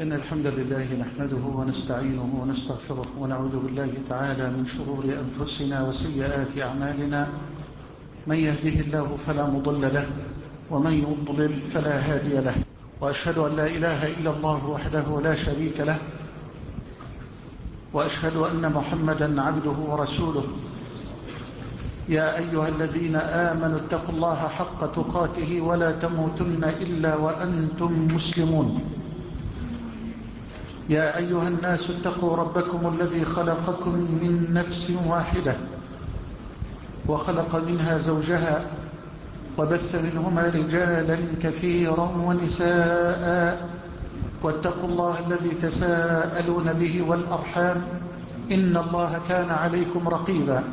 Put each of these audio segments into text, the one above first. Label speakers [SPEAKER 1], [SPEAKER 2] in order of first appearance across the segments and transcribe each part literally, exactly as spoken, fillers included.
[SPEAKER 1] إن الحمد لله نحمده ونستعينه ونستغفره ونعوذ بالله تعالى من شرور أنفسنا وسيئات أعمالنا. من يهده الله فلا مضل له ومن يضلل فلا هادي له، وأشهد أن لا إله إلا الله وحده لا شريك له، وأشهد أن محمدا عبده ورسوله. يا أيها الذين آمنوا اتقوا الله حق تقاته ولا تموتن إلا وأنتم مسلمون. يا أيها الناس اتقوا ربكم الذي خلقكم من نفس واحدة وخلق منها زوجها وبث منهما رجالا كثيرا ونساء، واتقوا الله الذي تساءلون به والأرحام إن الله كان عليكم رقيبا.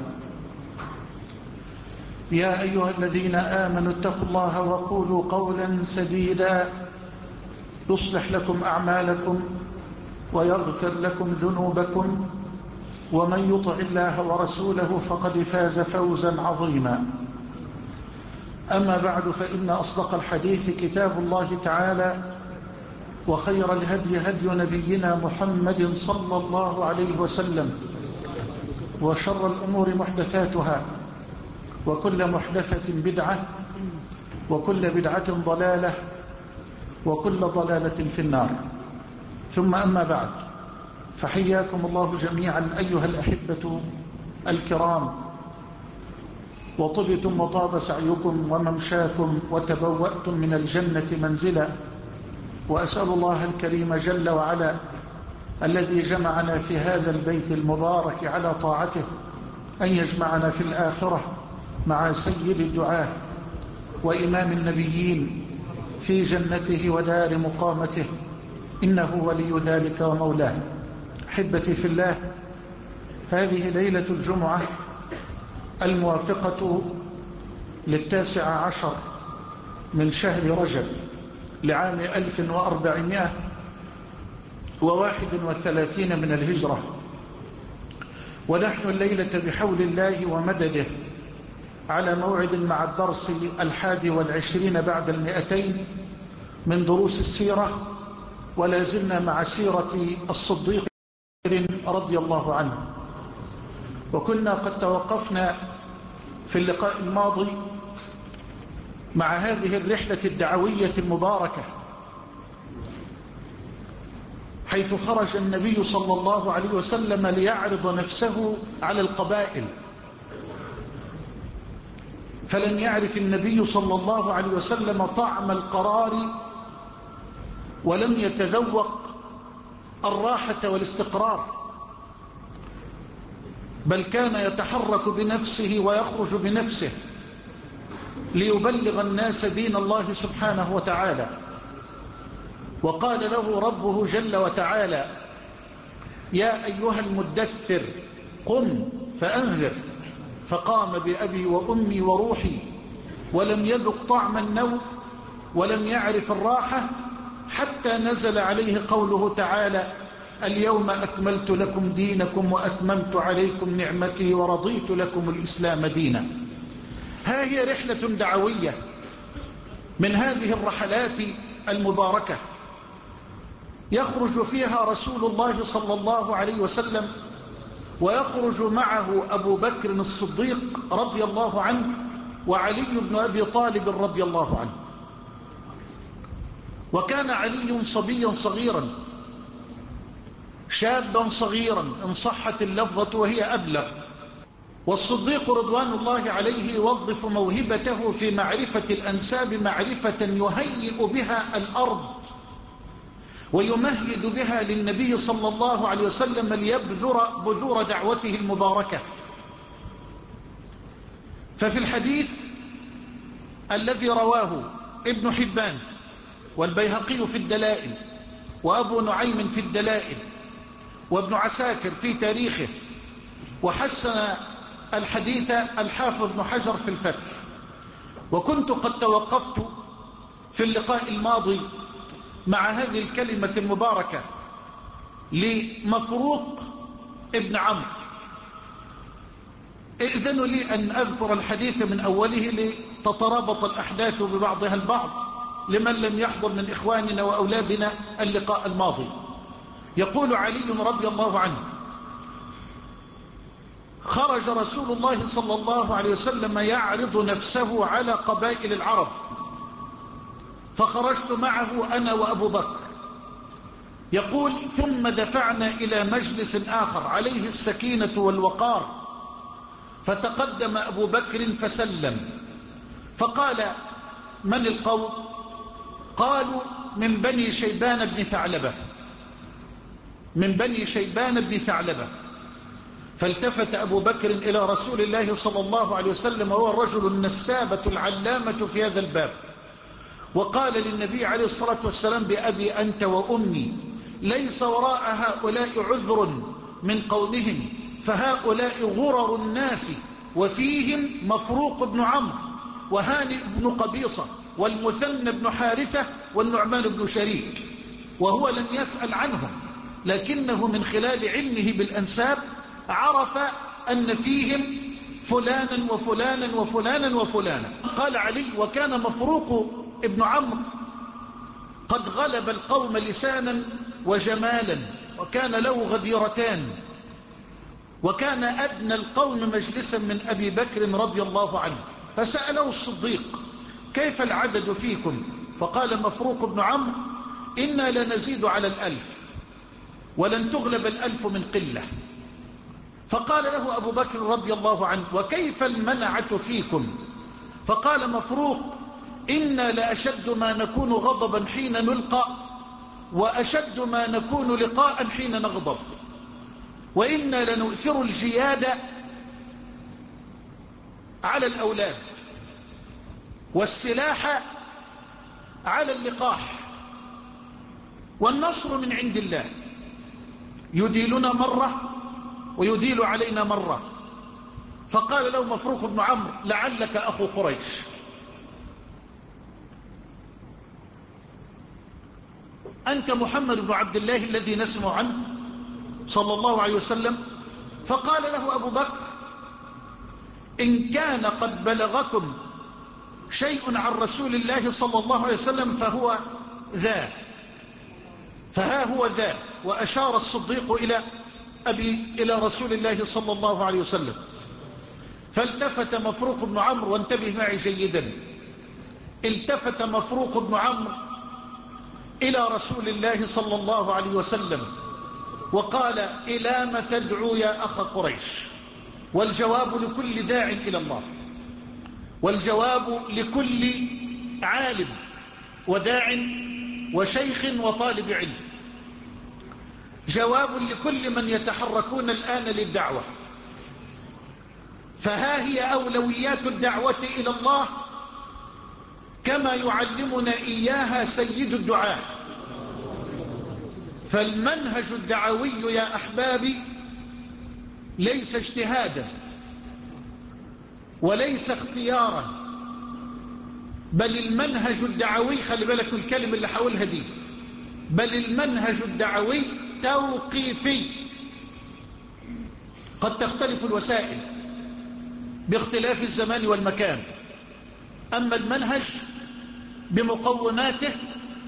[SPEAKER 1] يا أيها الذين آمنوا اتقوا الله وقولوا قولا سديدا يصلح لكم أعمالكم ويغفر لكم ذنوبكم، ومن يطع الله ورسوله فقد فاز فوزا عظيما. أما بعد، فإن أصدق الحديث كتاب الله تعالى، وخير الهدي هدي نبينا محمد صلى الله عليه وسلم، وشر الأمور محدثاتها، وكل محدثة بدعة، وكل بدعة ضلالة، وكل ضلالة في النار. ثم أما بعد، فحياكم الله جميعا أيها الأحبة الكرام، وطبتم وطاب سعيكم وممشاكم وتبوأتم من الجنة منزلا. وأسأل الله الكريم جل وعلا الذي جمعنا في هذا البيت المبارك على طاعته أن يجمعنا في الآخرة مع سيد الدعاة وإمام النبيين في جنته ودار مقامته، إنه ولي ذلك ومولاه. أحبتي في الله، هذه ليلة الجمعة الموافقة للتاسع عشر من شهر رجب لعام ألف وأربعمائة وواحد وثلاثين من الهجرة، ونحن الليلة بحول الله ومدده على موعد مع الدرس الحادي والعشرين بعد المئتين من دروس السيرة، ولا زلنا مع سيرة الصديق رضي الله عنه. وكنا قد توقفنا في اللقاء الماضي مع هذه الرحلة الدعوية المباركة، حيث خرج النبي صلى الله عليه وسلم ليعرض نفسه على القبائل، فلم يعرف النبي صلى الله عليه وسلم طعم القرار، ولم يتذوق الراحة والاستقرار، بل كان يتحرك بنفسه ويخرج بنفسه ليبلغ الناس دين الله سبحانه وتعالى. وقال له ربه جل وتعالى: يا أيها المدثر قم فأنذر. فقام بأبي وأمي وروحي، ولم يذق طعم النوم ولم يعرف الراحة، حتى نزل عليه قوله تعالى: اليوم أكملت لكم دينكم وأتممت عليكم نعمتي ورضيت لكم الإسلام دينا. ها هي رحلة دعوية من هذه الرحلات المباركة، يخرج فيها رسول الله صلى الله عليه وسلم، ويخرج معه أبو بكر الصديق رضي الله عنه، وعلي بن أبي طالب رضي الله عنه. وكان علي صبيا صغيرا، شابا صغيرا إن صحت اللفظة وهي أبلغ، والصديق رضوان الله عليه يوظف موهبته في معرفة الأنساب معرفة يهيئ بها الأرض ويمهد بها للنبي صلى الله عليه وسلم ليبذر بذور دعوته المباركة. ففي الحديث الذي رواه ابن حبان والبيهقي في الدلائل، وأبو نعيم في الدلائل، وابن عساكر في تاريخه، وحسن الحديث الحافظ ابن حجر في الفتح. وكنت قد توقفت في اللقاء الماضي مع هذه الكلمة المباركة لمفروق ابن عمرو. ائذنوا لي أن أذكر الحديث من أوله لتترابط الأحداث ببعضها البعض، لمن لم يحضر من إخواننا وأولادنا اللقاء الماضي. يقول علي رضي الله عنه: خرج رسول الله صلى الله عليه وسلم يعرض نفسه على قبائل العرب، فخرجت معه أنا وأبو بكر. يقول: ثم دفعنا إلى مجلس آخر عليه السكينة والوقار، فتقدم أبو بكر فسلم، فقال: من القوم؟ قالوا: من بني شيبان بن ثعلبة، من بني شيبان بن ثعلبة. فالتفت أبو بكر إلى رسول الله صلى الله عليه وسلم، وهو الرجل النسابة العلامة في هذا الباب، وقال للنبي عليه الصلاة والسلام: بأبي أنت وأمي، ليس وراء هؤلاء عذر من قومهم، فهؤلاء غرر الناس، وفيهم مفروق بن عمرو وهانئ بن قبيصة والمثنى بن حارثة والنعمان بن شريك. وهو لم يسأل عنهم، لكنه من خلال علمه بالأنساب عرف أن فيهم فلانا وفلانا وفلانا وفلانا. قال علي: وكان مفروق ابن عمرو قد غلب القوم لسانا وجمالا، وكان له غديرتان، وكان أدنى القوم مجلسا من أبي بكر رضي الله عنه. فسأله الصديق: كيف العدد فيكم؟ فقال مفروق بن عمرو: إنا لنزيد على الألف، ولن تغلب الألف من قلة. فقال له أبو بكر رضي الله عنه: وكيف المنعة فيكم؟ فقال مفروق: إنا لأشد ما نكون غضبا حين نلقى، وأشد ما نكون لقاء حين نغضب، وإنا لنؤثر الجياد على الأولاد، والسلاح على اللقاح، والنصر من عند الله، يديلنا مرة ويديل علينا مرة. فقال له مفروخ بن عمرو: لعلك أخو قريش. أنت محمد بن عبد الله الذي نسمع عنه صلى الله عليه وسلم. فقال له أبو بكر: إن كان قد بلغكم شيء عن رسول الله صلى الله عليه وسلم فهو ذا، فها هو ذا. وأشار الصديق إلى أبي إلى رسول الله صلى الله عليه وسلم. فالتفت مفروق بن عمرو، وانتبه معي جيدا، التفت مفروق بن عمرو إلى رسول الله صلى الله عليه وسلم وقال: إلى ما تدعو يا أخ قريش؟ والجواب لكل داع إلى الله، والجواب لكل عالم وداع وشيخ وطالب علم، جواب لكل من يتحركون الآن للدعوة. فها هي أولويات الدعوة إلى الله كما يعلمنا إياها سيد الدعاة. فالمنهج الدعوي يا أحبابي ليس اجتهادا وليس اختيارا، بل المنهج الدعوي، خلي بالك من الكلمة اللي حاولها دي، بل المنهج الدعوي توقيفي. قد تختلف الوسائل باختلاف الزمان والمكان، أما المنهج بمقوماته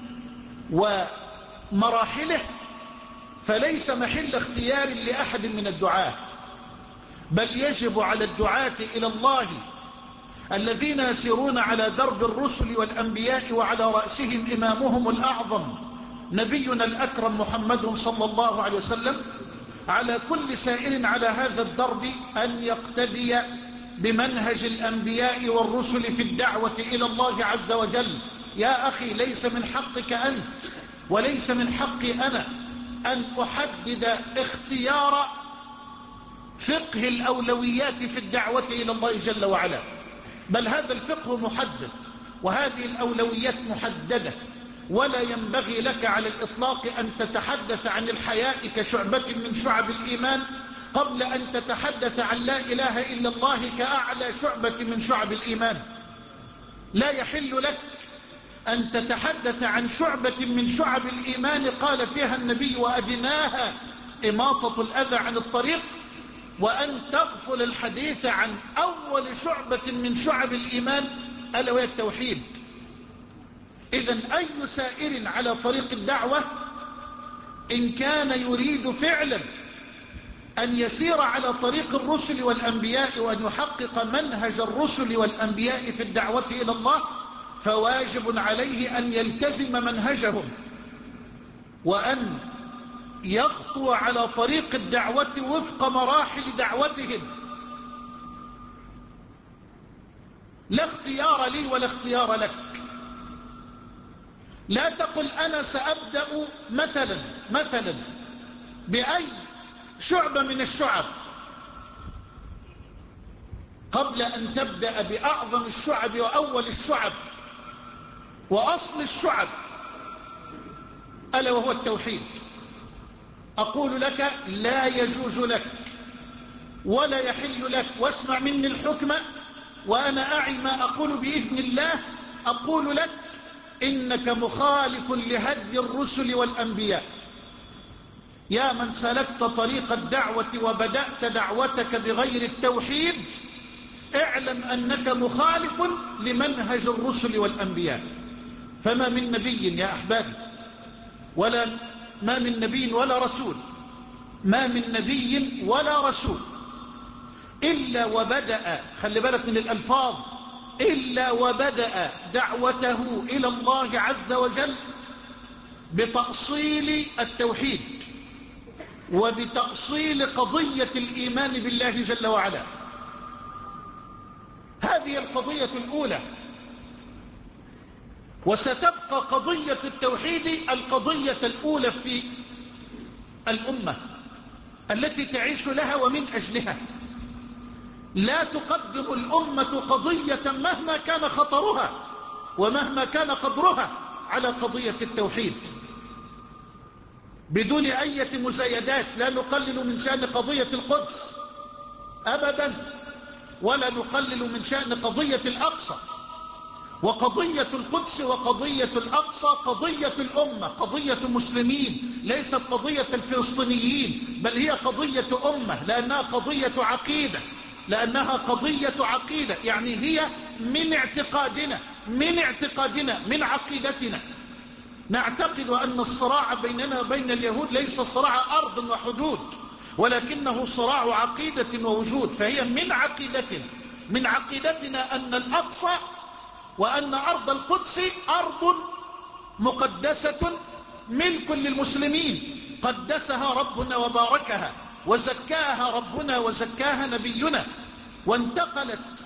[SPEAKER 1] ومراحله فليس محل اختيار لأحد من الدعاة، بل يجب على الدعاة إلى الله الذين يسيرون على درب الرسل والأنبياء وعلى رأسهم إمامهم الأعظم نبينا الأكرم محمد صلى الله عليه وسلم، على كل سائر على هذا الدرب أن يقتدي بمنهج الأنبياء والرسل في الدعوة إلى الله عز وجل. يا أخي، ليس من حقك أنت وليس من حقي أنا أن أحدد اختيار فقه الأولويات في الدعوة إلى الله جل وعلا، بل هذا الفقه محدد وهذه الأولويات محددة، ولا ينبغي لك على الإطلاق أن تتحدث عن الحياء كشعبة من شعب الإيمان قبل أن تتحدث عن لا إله إلا الله كأعلى شعبة من شعب الإيمان. لا يحل لك أن تتحدث عن شعبة من شعب الإيمان قال فيها النبي: وأدناها إماطة الأذى عن الطريق، وأن تغفل الحديث عن أول شعبة من شعب الإيمان ألا وهي التوحيد. إذن أي سائر على طريق الدعوة إن كان يريد فعلا أن يسير على طريق الرسل والأنبياء وأن يحقق منهج الرسل والأنبياء في الدعوة إلى الله، فواجب عليه أن يلتزم منهجهم وأن يخطو على طريق الدعوة وفق مراحل دعوتهم. لا اختيار لي ولا اختيار لك. لا تقل أنا سأبدأ مثلا مثلا بأي شعبة من الشعب قبل أن تبدأ بأعظم الشعب وأول الشعب وأصل الشعب، ألا وهو التوحيد. أقول لك لا يجوز لك ولا يحل لك، واسمع مني الحكم وأنا أعي ما أقول بإذن الله. أقول لك إنك مخالف لهدي الرسل والأنبياء. يا من سلكت طريق الدعوة وبدأت دعوتك بغير التوحيد، اعلم أنك مخالف لمنهج الرسل والأنبياء. فما من نبي يا أحبابي، ولا ما من نبي ولا رسول، ما من نبي ولا رسول إلا وبدأ، خلي بالك من الألفاظ، إلا وبدأ دعوته إلى الله عز وجل بتأصيل التوحيد وبتأصيل قضية الإيمان بالله جل وعلا. هذه القضية الأولى، وستبقى قضية التوحيد القضية الأولى في الأمة التي تعيش لها ومن أجلها. لا تقدم الأمة قضية مهما كان خطرها ومهما كان قدرها على قضية التوحيد بدون أي مزايدات. لا نقلل من شأن قضية القدس أبدا، ولا نقلل من شأن قضية الأقصى. وقضية القدس وقضية الأقصى قضية الأمة، قضية مسلمين، ليست قضية الفلسطينيين، بل هي قضية أمة، لأنها قضية عقيدة، لأنها قضية عقيدة، يعني هي من اعتقادنا من اعتقادنا من عقيدتنا. نعتقد أن الصراع بيننا وبين اليهود ليس صراع أرض وحدود، ولكنه صراع عقيدة ووجود. فهي من عقيدتنا من عقيدتنا أن الأقصى وأن أرض القدس أرض مقدسة ملك للمسلمين، قدسها ربنا وباركها وزكاها ربنا وزكاها نبينا. وانتقلت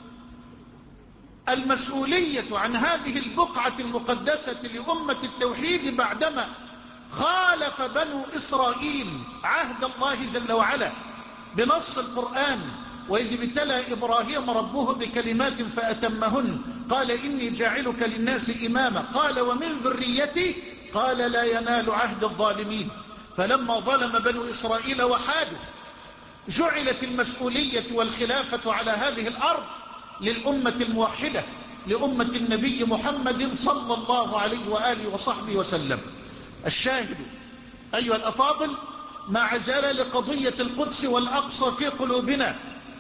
[SPEAKER 1] المسؤولية عن هذه البقعة المقدسة لأمة التوحيد بعدما خالف بنو إسرائيل عهد الله جل وعلا بنص القرآن: وإذ ابتلى إبراهيم ربه بكلمات فأتمهن قال إني جاعلك للناس إماما قال ومن ذريتي قال لا ينال عهد الظالمين. فلما ظلم بنو إسرائيل وحادوا جعلت المسؤولية والخلافة على هذه الأرض للأمة الموحدة، لأمة النبي محمد صلى الله عليه وآله وصحبه وسلم. الشاهد أيها الأفاضل، مع جلال قضية القدس والأقصى في قلوبنا،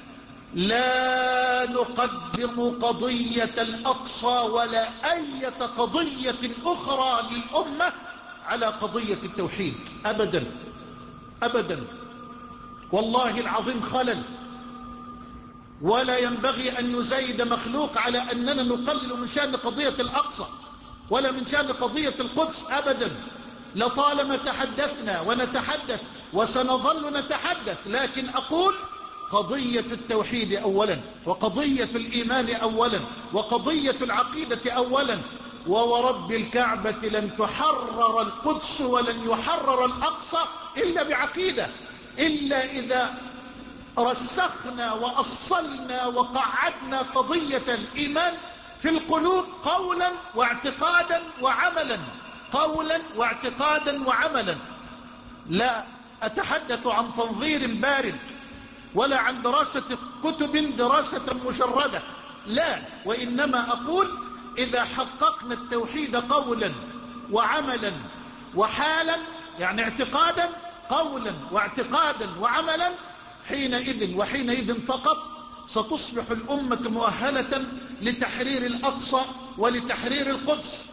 [SPEAKER 1] لا نقدم قضية الأقصى ولا أي قضية أخرى للأمة على قضية التوحيد أبدا أبدا. والله العظيم خلل، ولا ينبغي أن يزايد مخلوق على أننا نقلل من شأن قضية الأقصى ولا من شأن قضية القدس أبدا. لطالما تحدثنا ونتحدث وسنظل نتحدث، لكن أقول قضية التوحيد أولا، وقضية الإيمان أولا، وقضية العقيدة أولا. وورب الكعبة لن تحرر القدس ولن يحرر الأقصى إلا بعقيدة، إلا إذا رسخنا وأصلنا وقعدنا قضية الإيمان في القلوب قولا واعتقادا وعملا، قولا واعتقادا وعملا. لا أتحدث عن تنظير بارد ولا عن دراسة كتب دراسة مجردة، لا، وإنما أقول إذا حققنا التوحيد قولا وعملا وحالا، يعني اعتقادا قولا واعتقادا وعملا، حينئذ وحينئذ فقط ستصبح الأمة مؤهلة لتحرير الأقصى ولتحرير القدس.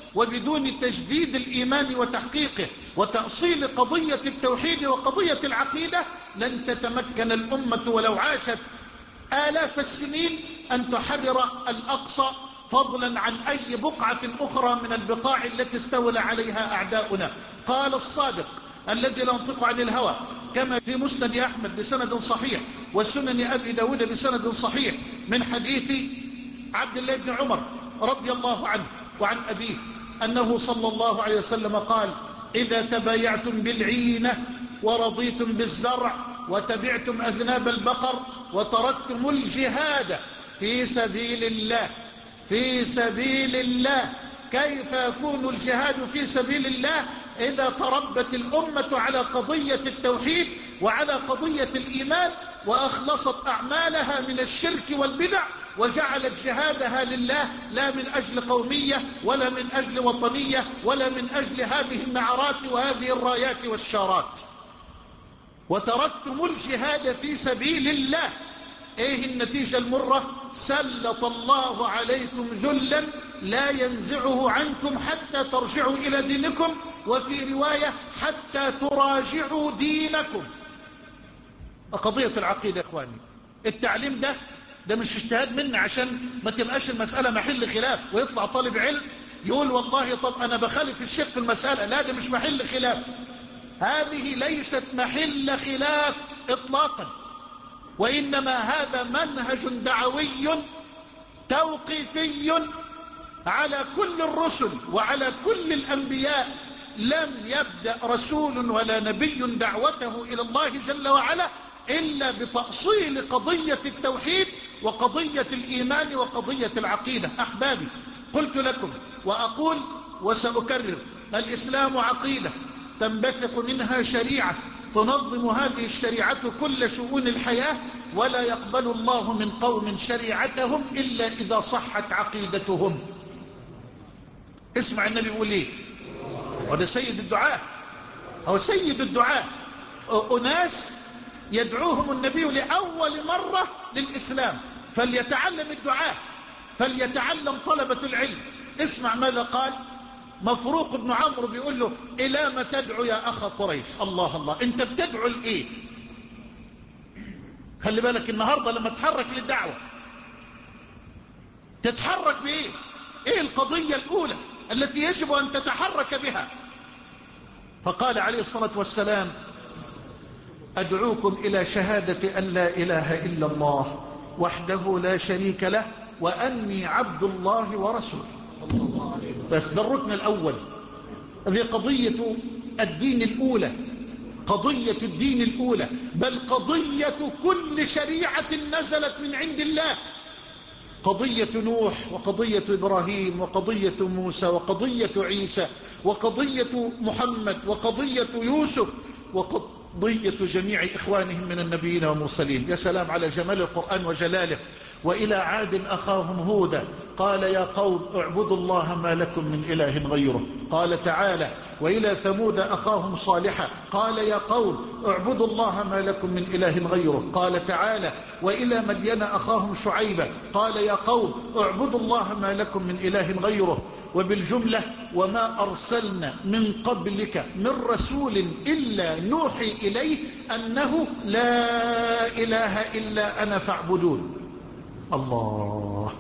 [SPEAKER 1] وبدون تجديد الإيمان وتحقيقه وتأصيل قضية التوحيد وقضية العقيدة لن تتمكن الأمة ولو عاشت آلاف السنين أن تحرر الأقصى، فضلا عن أي بقعة أخرى من البقاع التي استولى عليها أعداؤنا. قال الصادق الذي لا ينطق عن الهوى كما في مسند أحمد بسند صحيح وسنن أبي داود بسند صحيح من حديث عبد الله بن عمر رضي الله عنه وعن أبيه أنه صلى الله عليه وسلم قال: إذا تبايعتم بالعينة ورضيتم بالزرع وتبعتم أذناب البقر وتركتم الجهاد في سبيل الله في سبيل الله. كيف يكون الجهاد في سبيل الله إذا تربت الأمة على قضية التوحيد وعلى قضية الإيمان وأخلصت أعمالها من الشرك والبدع وجعلت جهادها لله، لا من أجل قومية ولا من أجل وطنية ولا من أجل هذه النعرات وهذه الرايات والشارات. وتركتم الجهاد في سبيل الله. ايه النتيجة المرة؟ سلط الله عليكم ذلا لا ينزعه عنكم حتى ترجعوا إلى دينكم، وفي رواية حتى تراجعوا دينكم. قضية العقيدة يا إخواني، التعليم ده ده مش اجتهاد منا عشان ما تبقاش المسألة محل خلاف ويطلع طالب علم يقول والله طب أنا بخالف الشيخ في المسألة. لا، ده مش محل خلاف، هذه ليست محل خلاف إطلاقا، وإنما هذا منهج دعوي توقيفي على كل الرسل وعلى كل الأنبياء. لم يبدأ رسول ولا نبي دعوته إلى الله جل وعلا إلا بتأصيل قضية التوحيد وقضية الإيمان وقضية العقيدة. أحبابي، قلت لكم وأقول وسأكرر: الإسلام عقيدة تنبثق منها شريعة تنظم هذه الشريعة كل شؤون الحياة، ولا يقبل الله من قوم شريعتهم إلا إذا صحت عقيدتهم. اسمع النبي يقول ايه، وده سيد الدعاء، هو سيد الدعاء. أناس يدعوهم النبي لأول مرة للإسلام، فليتعلم الدعاء، فليتعلم طلبة العلم. اسمع ماذا قال مفروق بن عمرو، بيقول له: إلى ما تدعو يا أخا قريش؟ الله الله، أنت بتدعو لإيه؟ خلي بالك النهاردة لما تحرك للدعوة تتحرك بإيه؟ إيه القضية الأولى التي يجب أن تتحرك بها؟ فقال عليه الصلاة والسلام: أدعوكم إلى شهادة أن لا إله إلا الله وحده لا شريك له وأني عبد الله ورسوله. بس ده الركن الأول، هذه قضية الدين الأولى، قضية الدين الأولى، بل قضية كل شريعة نزلت من عند الله. قضية نوح وقضية إبراهيم وقضية موسى وقضية عيسى وقضية محمد وقضية يوسف وقضية جميع إخوانهم من النبيين والمرسلين. يا سلام على جمال القرآن وجلاله. وإلى عاد أخاهم هودا قال: يا قوم اعبدوا الله ما لكم من إله غيره. قال تعالى: وإلى ثمود أخاهم صالحا قال: يا قوم اعبدوا الله ما لكم من إله غيره. قال تعالى: وإلى مدين أخاهم شعيبا قال: يا قوم اعبدوا الله ما لكم من إله غيره. وبالجملة: وما أرسلنا من قبلك من رسول إلا نوحي إليه أنه لا إله إلا أنا فاعبدون. الله.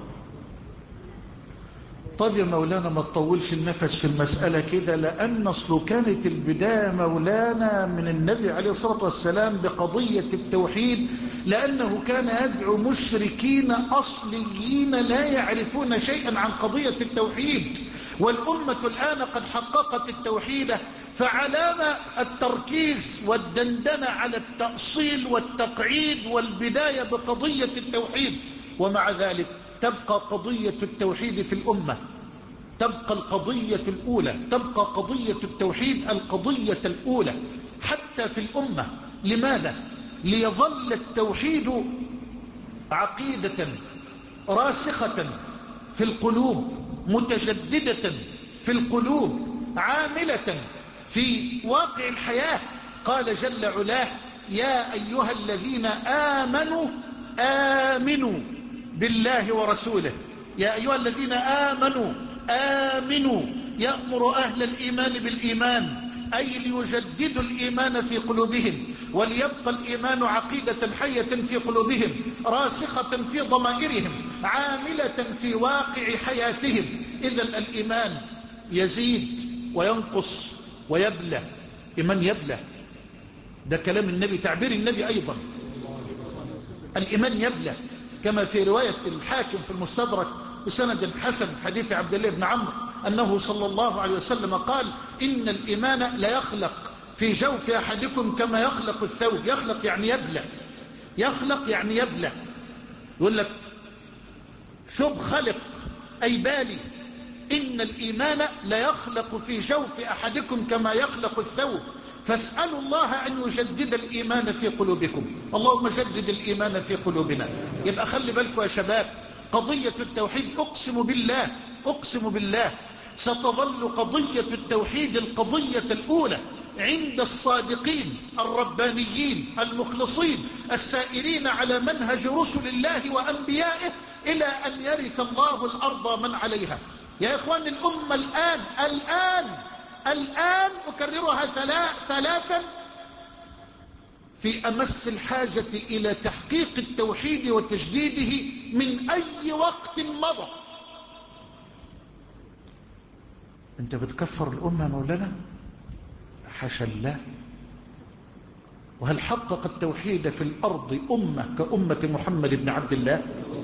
[SPEAKER 1] طب يا مولانا ما تطولش النفس في المسألة كده، لأن أصله كانت البداية مولانا من النبي عليه الصلاة والسلام بقضية التوحيد، لأنه كان يدعو مشركين أصليين لا يعرفون شيئا عن قضية التوحيد، والأمة الآن قد حققت التوحيد، فعلامة التركيز والدندنة على التأصيل والتقعيد والبداية بقضية التوحيد. ومع ذلك تبقى قضية التوحيد في الأمة، تبقى القضية الأولى، تبقى قضية التوحيد القضية الأولى حتى في الأمة. لماذا؟ ليظل التوحيد عقيدة راسخة في القلوب، متجددة في القلوب، عاملة في واقع الحياة. قال جل علاه: يا أيها الذين آمنوا آمنوا بالله ورسوله. يا أيها الذين آمنوا آمنوا يأمر أهل الإيمان بالإيمان، أي ليجددوا الإيمان في قلوبهم، وليبقى الإيمان عقيدة حية في قلوبهم، راسخة في ضمائرهم، عاملة في واقع حياتهم. إذن الإيمان يزيد وينقص ويبلى. إيمان يبلى، ده كلام النبي، تعبير النبي أيضا. الإيمان يبلى كما في رواية الحاكم في المستدرك بسند حسن حديث عبد الله بن عمرو أنه صلى الله عليه وسلم قال: إن الإيمان لا يخلق في جوف أحدكم كما يخلق الثوب. يخلق يعني يبلى، يخلق يعني يبلى. يقول لك ثوب خلق أي بالي. إن الإيمان لا يخلق في جوف أحدكم كما يخلق الثوب، فاسألوا الله أن يجدد الإيمان في قلوبكم. اللهم جدد الإيمان في قلوبنا. يبقى خلي بالكم يا شباب، قضية التوحيد أقسم بالله أقسم بالله ستظل قضية التوحيد القضية الأولى عند الصادقين الربانيين المخلصين السائرين على منهج رسل الله وأنبيائه إلى أن يرث الله الأرض من عليها. يا إخوان، الأمة الآن الآن الآن أكررها ثلاثا في أمس الحاجة إلى تحقيق التوحيد وتجديده من أي وقت مضى. أنت بتكفر الأمة مولانا؟ حاشا الله. وهل حقق التوحيد في الأرض أمة كأمة محمد بن عبد الله؟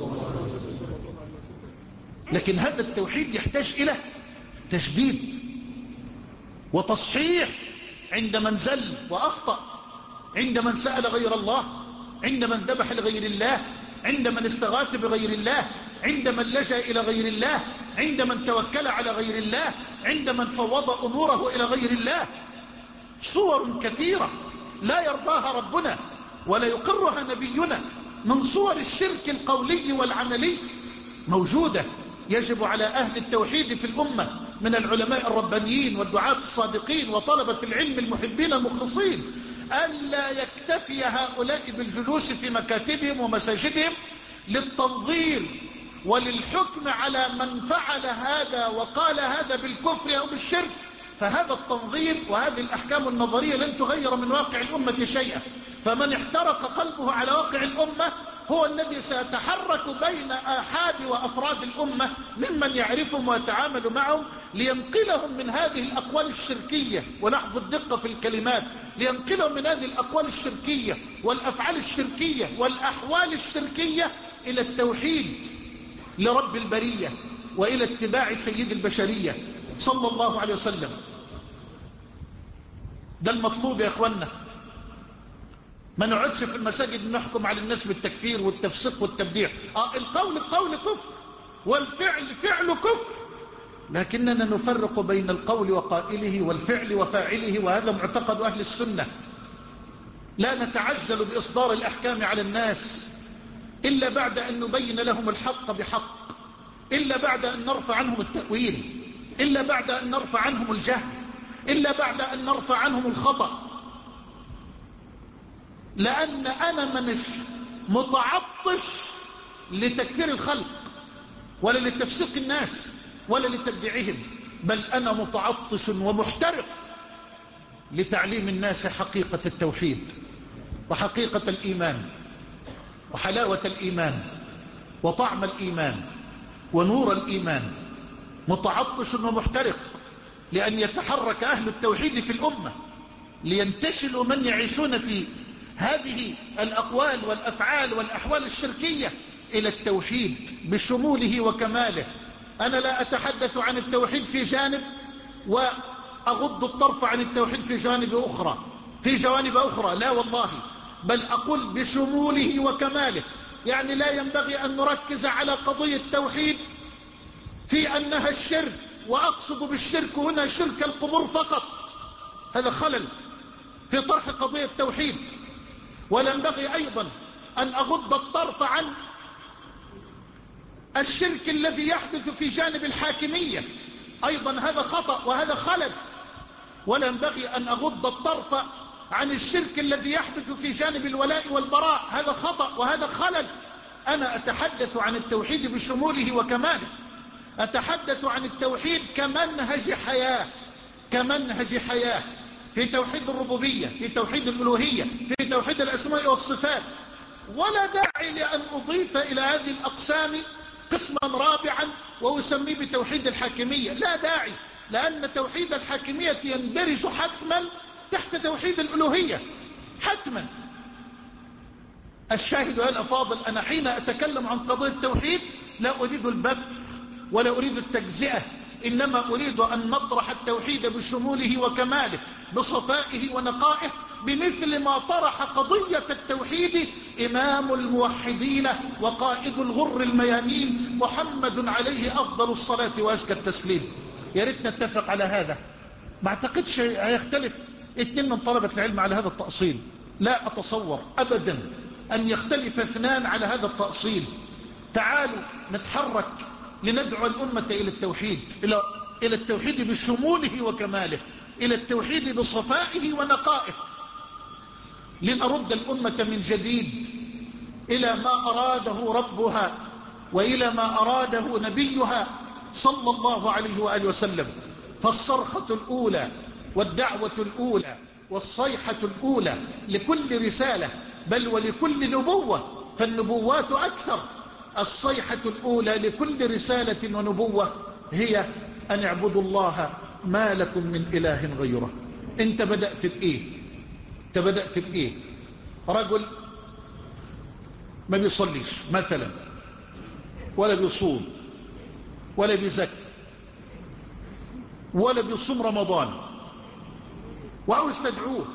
[SPEAKER 1] لكن هذا التوحيد يحتاج إلى تجديد وتصحيح عند من زل وأخطأ، عند من سأل غير الله، عند من ذبح لغير الله، عند من استغاث بغير الله، عند من لجأ إلى غير الله، عند من توكل على غير الله، عند من فوض أموره إلى غير الله. صور كثيرة لا يرضاها ربنا ولا يقرها نبينا من صور الشرك القولي والعملي موجودة. يجب على أهل التوحيد في الأمة من العلماء الربانيين والدعاة الصادقين وطلبة العلم المحبين المخلصين ألا يكتفي هؤلاء بالجلوس في مكاتبهم ومساجدهم للتنظير وللحكم على من فعل هذا وقال هذا بالكفر أو بالشرك. فهذا التنظير وهذه الأحكام النظرية لن تغير من واقع الأمة شيئا. فمن احترق قلبه على واقع الأمة هو الذي سيتحرك بين آحاد وأفراد الأمة ممن يعرفهم ويتعامل معهم لينقلهم من هذه الأقوال الشركية، ونحظ الدقة في الكلمات، لينقلهم من هذه الأقوال الشركية والأفعال الشركية والأحوال الشركية إلى التوحيد لرب البرية وإلى اتباع سيد البشرية صلى الله عليه وسلم. ده المطلوب يا أخوانا. ما نقعدش في المساجد نحكم على الناس بالتكفير والتفسيق والتبديع. آه القول قول كفر والفعل فعل كفر، لكننا نفرق بين القول وقائله والفعل وفاعله، وهذا معتقد أهل السنة. لا نتعجل بإصدار الأحكام على الناس إلا بعد أن نبين لهم الحق بحق، إلا بعد أن نرفع عنهم التأويل، إلا بعد أن نرفع عنهم الجهل، إلا بعد أن نرفع عنهم الخطأ. لأن أنا منش متعطش لتكفير الخلق ولا لتفسيق الناس ولا لتبديعهم، بل أنا متعطش ومحترق لتعليم الناس حقيقة التوحيد وحقيقة الإيمان وحلاوة الإيمان وطعم الإيمان ونور الإيمان. متعطش ومحترق لأن يتحرك أهل التوحيد في الأمة، لينتشلوا من يعيشون في هذه الأقوال والأفعال والأحوال الشركية إلى التوحيد بشموله وكماله. أنا لا أتحدث عن التوحيد في جانب وأغض الطرف عن التوحيد في جانب أخرى في جوانب أخرى، لا والله، بل أقول بشموله وكماله. يعني لا ينبغي أن نركز على قضية التوحيد في أنها الشرك، وأقصد بالشرك هنا شرك القبور فقط. هذا خلل في طرح قضية التوحيد. ولا ينبغي أيضا أن أغض الطرف عن الشرك الذي يحدث في جانب الحاكمية، أيضا هذا خطأ وهذا خلل. ولا ينبغي أن أغض الطرف عن الشرك الذي يحدث في جانب الولاء والبراء، هذا خطأ وهذا خلل. أنا أتحدث عن التوحيد بشموله وكماله. أتحدث عن التوحيد كمنهج حياة، كمنهج حياة في توحيد الربوبية، في توحيد الألوهية، في توحيد الأسماء والصفات. ولا داعي لأن أضيف إلى هذه الأقسام قسما رابعا وأسميه بتوحيد الحاكمية، لا داعي، لأن توحيد الحاكمية يندرج حتما تحت توحيد الألوهية حتما. الشاهد يا الأفاضل، أنا حين أتكلم عن قضية التوحيد لا أريد البت ولا أريد التجزئة، إنما أريد أن نطرح التوحيد بشموله وكماله بصفائه ونقائه، بمثل ما طرح قضية التوحيد إمام الموحدين وقائد الغر الميامين محمد عليه أفضل الصلاة وأزكى التسليم. يا ريت نتفق على هذا. ما اعتقدش هيختلف اثنين من طلبة العلم على هذا التأصيل، لا أتصور أبدا أن يختلف اثنان على هذا التأصيل. تعالوا نتحرك لندعو الأمة إلى التوحيد، إلى إلى التوحيد بشموله وكماله، إلى التوحيد بصفائه ونقائه، لنرد الأمة من جديد إلى ما أراده ربها وإلى ما أراده نبيها صلى الله عليه وآله وسلم. فالصرخة الأولى والدعوة الأولى والصيحة الأولى لكل رسالة، بل ولكل نبوة، فالنبوات أكثر، الصيحة الأولى لكل رسالة ونبوة هي أن اعبدوا الله ما لكم من إله غيره. أنت بدأت بإيه؟ أنت بدأت بإيه؟ رجل ما بيصليش مثلا، ولا بيصوم، ولا بيزكي، ولا بيصوم رمضان، وعاوز تدعوه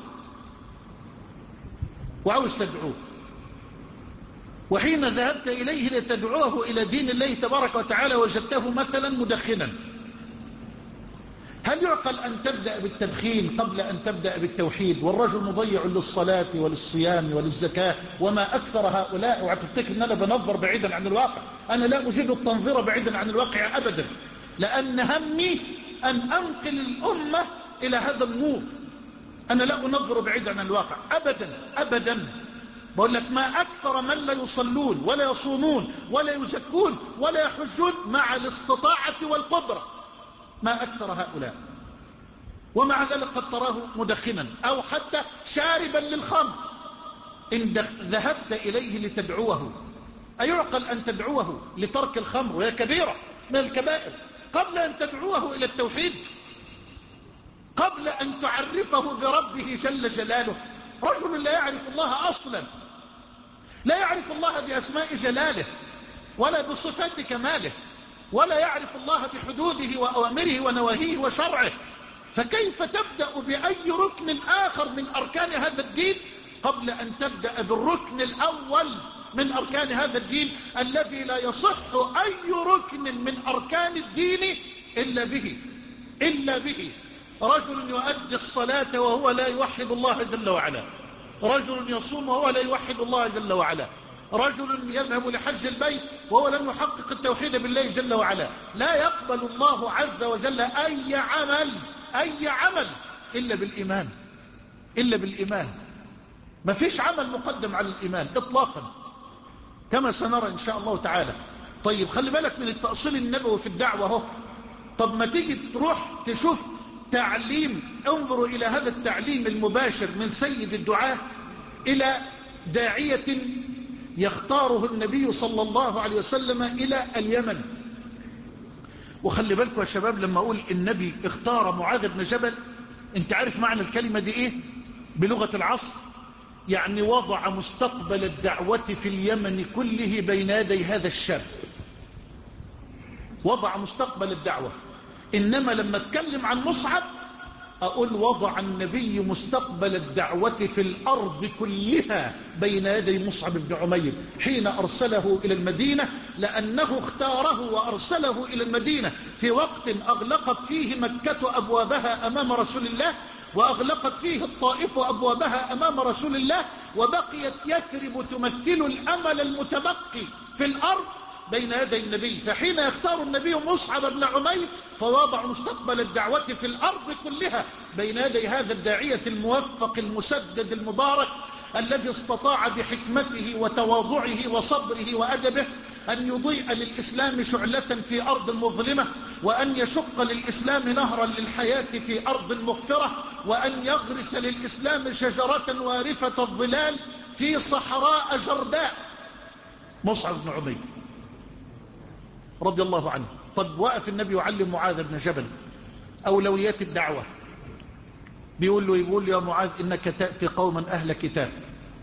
[SPEAKER 1] وعاوز تدعوه وحين ذهبت إليه لتدعوه إلى دين الله تبارك وتعالى وجدته مثلا مدخنا. هل يعقل أن تبدأ بالتدخين قبل أن تبدأ بالتوحيد؟ والرجل مضيع للصلاة وللصيام وللزكاة وما أكثر هؤلاء. وهتفتكر أن أنا بنظر بعيدا عن الواقع، أنا لا أجيد التنظير بعيدا عن الواقع أبدا، لأن همي أن أنقل الأمة إلى هذا النور. أنا لا أنظر بعيدا عن الواقع أبدا أبدا. بقول لك ما أكثر من لا يصلون ولا يصومون ولا يزكون ولا يحجون مع الاستطاعة والقدرة، ما أكثر هؤلاء، ومع ذلك قد تراه مدخنا أو حتى شاربا للخمر. إن ذهبت إليه لتدعوه، أيعقل أن تدعوه لترك الخمر وهي كبيرة من الكبائر قبل أن تدعوه إلى التوحيد، قبل أن تعرفه بربه جل جلاله؟ رجل لا يعرف الله أصلا، لا يعرف الله بأسماء جلاله ولا بصفات كماله، ولا يعرف الله بحدوده وأوامره ونواهيه وشرعه، فكيف تبدأ بأي ركن آخر من أركان هذا الدين قبل أن تبدأ بالركن الأول من أركان هذا الدين الذي لا يصح أي ركن من أركان الدين إلا به إلا به رجل يؤدي الصلاة وهو لا يوحد الله جل وعلا، رجل يصوم وهو لا يوحد الله جل وعلا، رجل يذهب لحج البيت وهو لم يحقق التوحيد بالله جل وعلا. لا يقبل الله عز وجل أي عمل أي عمل إلا بالإيمان، إلا بالإيمان. ما فيش عمل مقدم على الإيمان إطلاقا كما سنرى إن شاء الله تعالى. طيب خلي بالك من التأصيل النبوي في الدعوة هو. طب ما تيجي تروح تشوف تعليم، انظروا إلى هذا التعليم المباشر من سيد الدعاة إلى داعية يختاره النبي صلى الله عليه وسلم إلى اليمن. وخلي بالكم يا شباب لما أقول النبي اختار معاذ بن جبل، انت عارف معنى الكلمة دي ايه بلغة العصر؟ يعني وضع مستقبل الدعوة في اليمن كله بين يدي هذا الشاب، وضع مستقبل الدعوة. إنما لما اتكلم عن مصعب أقول وضع النبي مستقبل الدعوة في الأرض كلها بين يدي مصعب بن عمير حين أرسله إلى المدينة، لأنه اختاره وأرسله إلى المدينة في وقت أغلقت فيه مكة أبوابها أمام رسول الله، وأغلقت فيه الطائف أبوابها أمام رسول الله، وبقيت يثرب تمثل الأمل المتبقي في الأرض بين يدي النبي. فحين يختار النبي مصعب بن عمير فوضع مستقبل الدعوة في الأرض كلها بين يدي هذا الداعية الموفق المسدد المبارك الذي استطاع بحكمته وتواضعه وصبره وأدبه أن يضيء للإسلام شعلة في أرض مظلمة، وأن يشق للإسلام نهرا للحياة في أرض مغفرة، وأن يغرس للإسلام شجرة وارفة الظلال في صحراء جرداء. مصعب بن عمير رضي الله عنه. طب وقف النبي يعلم معاذ بن جبل أولويات الدعوة، بيقول له يقول له يا معاذ إنك تأتي قوما أهل كتاب،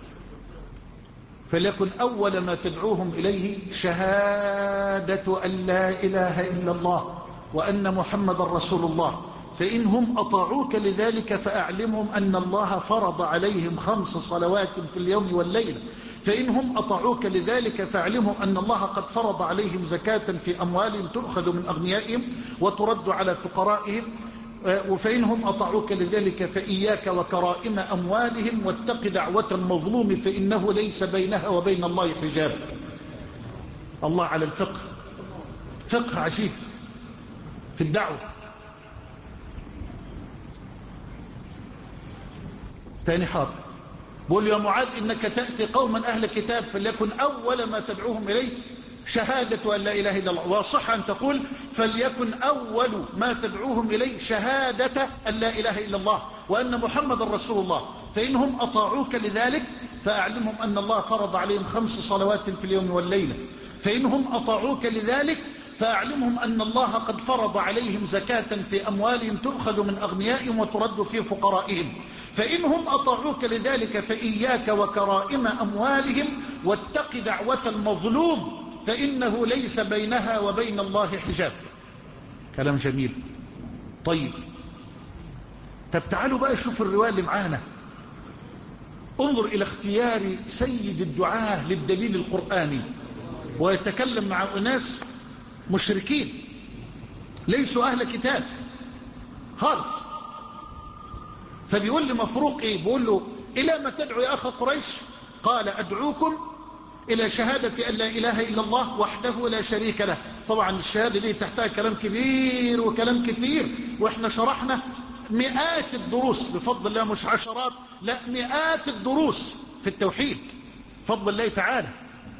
[SPEAKER 1] فليكن أول ما تدعوهم إليه شهادة أن لا إله إلا الله وأن محمد رسول الله، فإنهم أطاعوك لذلك فأعلمهم أن الله فرض عليهم خمس صلوات في اليوم والليلة، فإنهم أطاعوك لذلك فأعلمهم أن الله قد فرض عليهم زكاة في أموالهم تؤخذ من أغنيائهم وترد على فقرائهم، فإنهم أطاعوك لذلك فإياك وكرائم أموالهم واتق دعوة المظلوم فإنه ليس بينها وبين الله حجاب. الله على الفقه، فقه عجيب في الدعوة. ثاني حاضر بقول يا معاذ إنك تأتي قوما أهل كتاب، فليكن أول ما تدعوهم إليه شهادة أن لا إله إلا الله، وصح أن تقول فليكن أول ما تدعوهم إليه شهادة أن لا إله إلا الله وأن محمد رسول الله، فإنهم أطاعوك لذلك فأعلمهم أن الله فرض عليهم خمس صلوات في اليوم والليلة، فإنهم أطاعوك لذلك فأعلمهم أن الله قد فرض عليهم زكاة في أموالهم تؤخذ من أغنيائهم وترد في فقرائهم، فإنهم أطاعوك لذلك فإياك وكرائم أموالهم واتق دعوة المظلوم فإنه ليس بينها وبين الله حجاب. كلام جميل. طيب طب تعالوا بقى شوف الرواية اللي معانا. انظر إلى اختيار سيد الدعاة للدليل القرآني، ويتكلم مع أناس مشركين ليسوا أهل كتاب خالص. فبيقول لمفروق إيه؟ بيقول له إلى ما تدعو يا أخا قريش؟ قال أدعوكم إلى شهادة أن لا إله إلا الله وحده لا شريك له. طبعا الشهادة دي تحتها كلام كبير وكلام كتير، وإحنا شرحنا مئات الدروس بفضل الله، مش عشرات، لا مئات الدروس في التوحيد بفضل الله تعالى.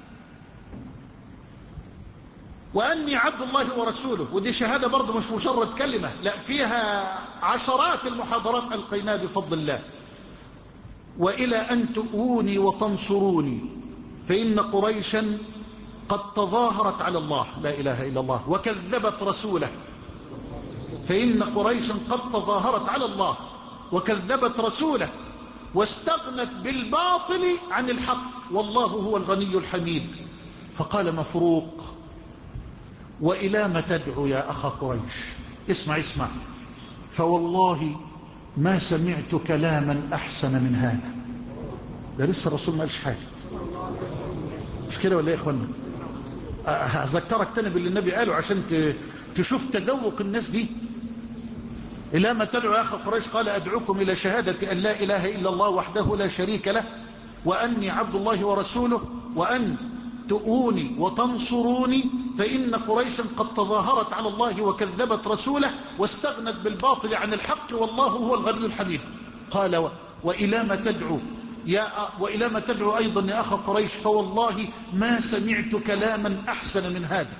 [SPEAKER 1] وأني عبد الله ورسوله، ودي شهادة برضو مش مجرد كلمة، لا فيها عشرات المحاضرات ألقيناها بفضل الله. وإلى أن تؤوني وتنصروني فإن قريشا قد تظاهرت على الله لا إله إلا الله وكذبت رسوله، فإن قريشا قد تظاهرت على الله وكذبت رسوله واستغنت بالباطل عن الحق والله هو الغني الحميد. فقال مفروق وإلى ما تدعو يا أخا قريش؟ اسمع اسمع، فوالله ما سمعت كلاما أحسن من هذا. ده لسه الرسول ما قالش حاجة، مش كده ولا يا إخوانا؟ هذكرك تاني باللي النبي قاله عشان تشوف تذوق الناس دي. إلى ما تدعو يا أخا قريش؟ قال أدعوكم إلى شهادة أن لا إله إلا الله وحده لا شريك له وأني عبد الله ورسوله وأن تؤوني وتنصروني فإن قريشا قد تظاهرت على الله وكذبت رسوله واستغنت بالباطل عن الحق والله هو الغني الحميد. قال وإلى ما تدعو يا وإلى ما تدعو أيضا يا أخا قريش؟ فوالله ما سمعت كلاما أحسن من هذا.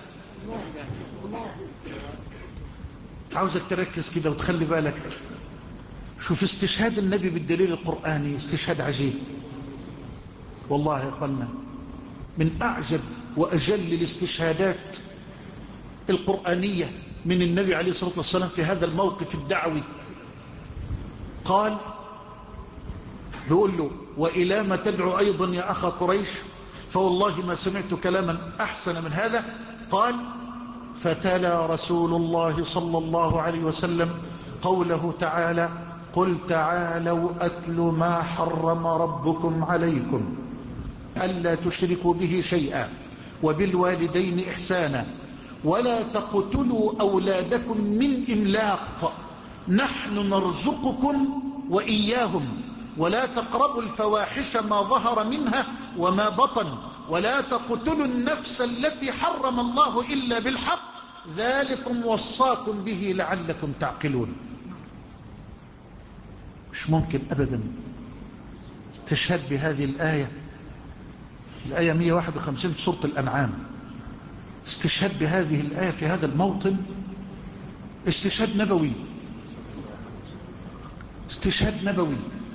[SPEAKER 1] عاوزك تركز كده وتخلي بالك. شوف استشهاد النبي بالدليل القرآني، استشهاد عجيب والله يا أخوانا، من أعجب وأجل الاستشهادات القرآنية من النبي عليه الصلاة والسلام في هذا الموقف الدعوي. قال بيقول له وإلى ما تدعو أيضا يا أخا قريش؟ فوالله ما سمعت كلاما أحسن من هذا. قال فتلا رسول الله صلى الله عليه وسلم قوله تعالى قل تعالوا أتل ما حرم ربكم عليكم ألا تشركوا به شيئا وبالوالدين إحسانا ولا تقتلوا أولادكم من إملاق نحن نرزقكم وإياهم ولا تقربوا الفواحش ما ظهر منها وما بطن ولا تقتلوا النفس التي حرم الله إلا بالحق ذلكم وصاكم به لعلكم تعقلون. مش ممكن أبدا تشهد بهذه الآية، الآية مئة وواحد وخمسين في سورة الأنعام. استشهاد بهذه الآية في هذا الموطن استشهاد نبوي، استشهاد نبوي.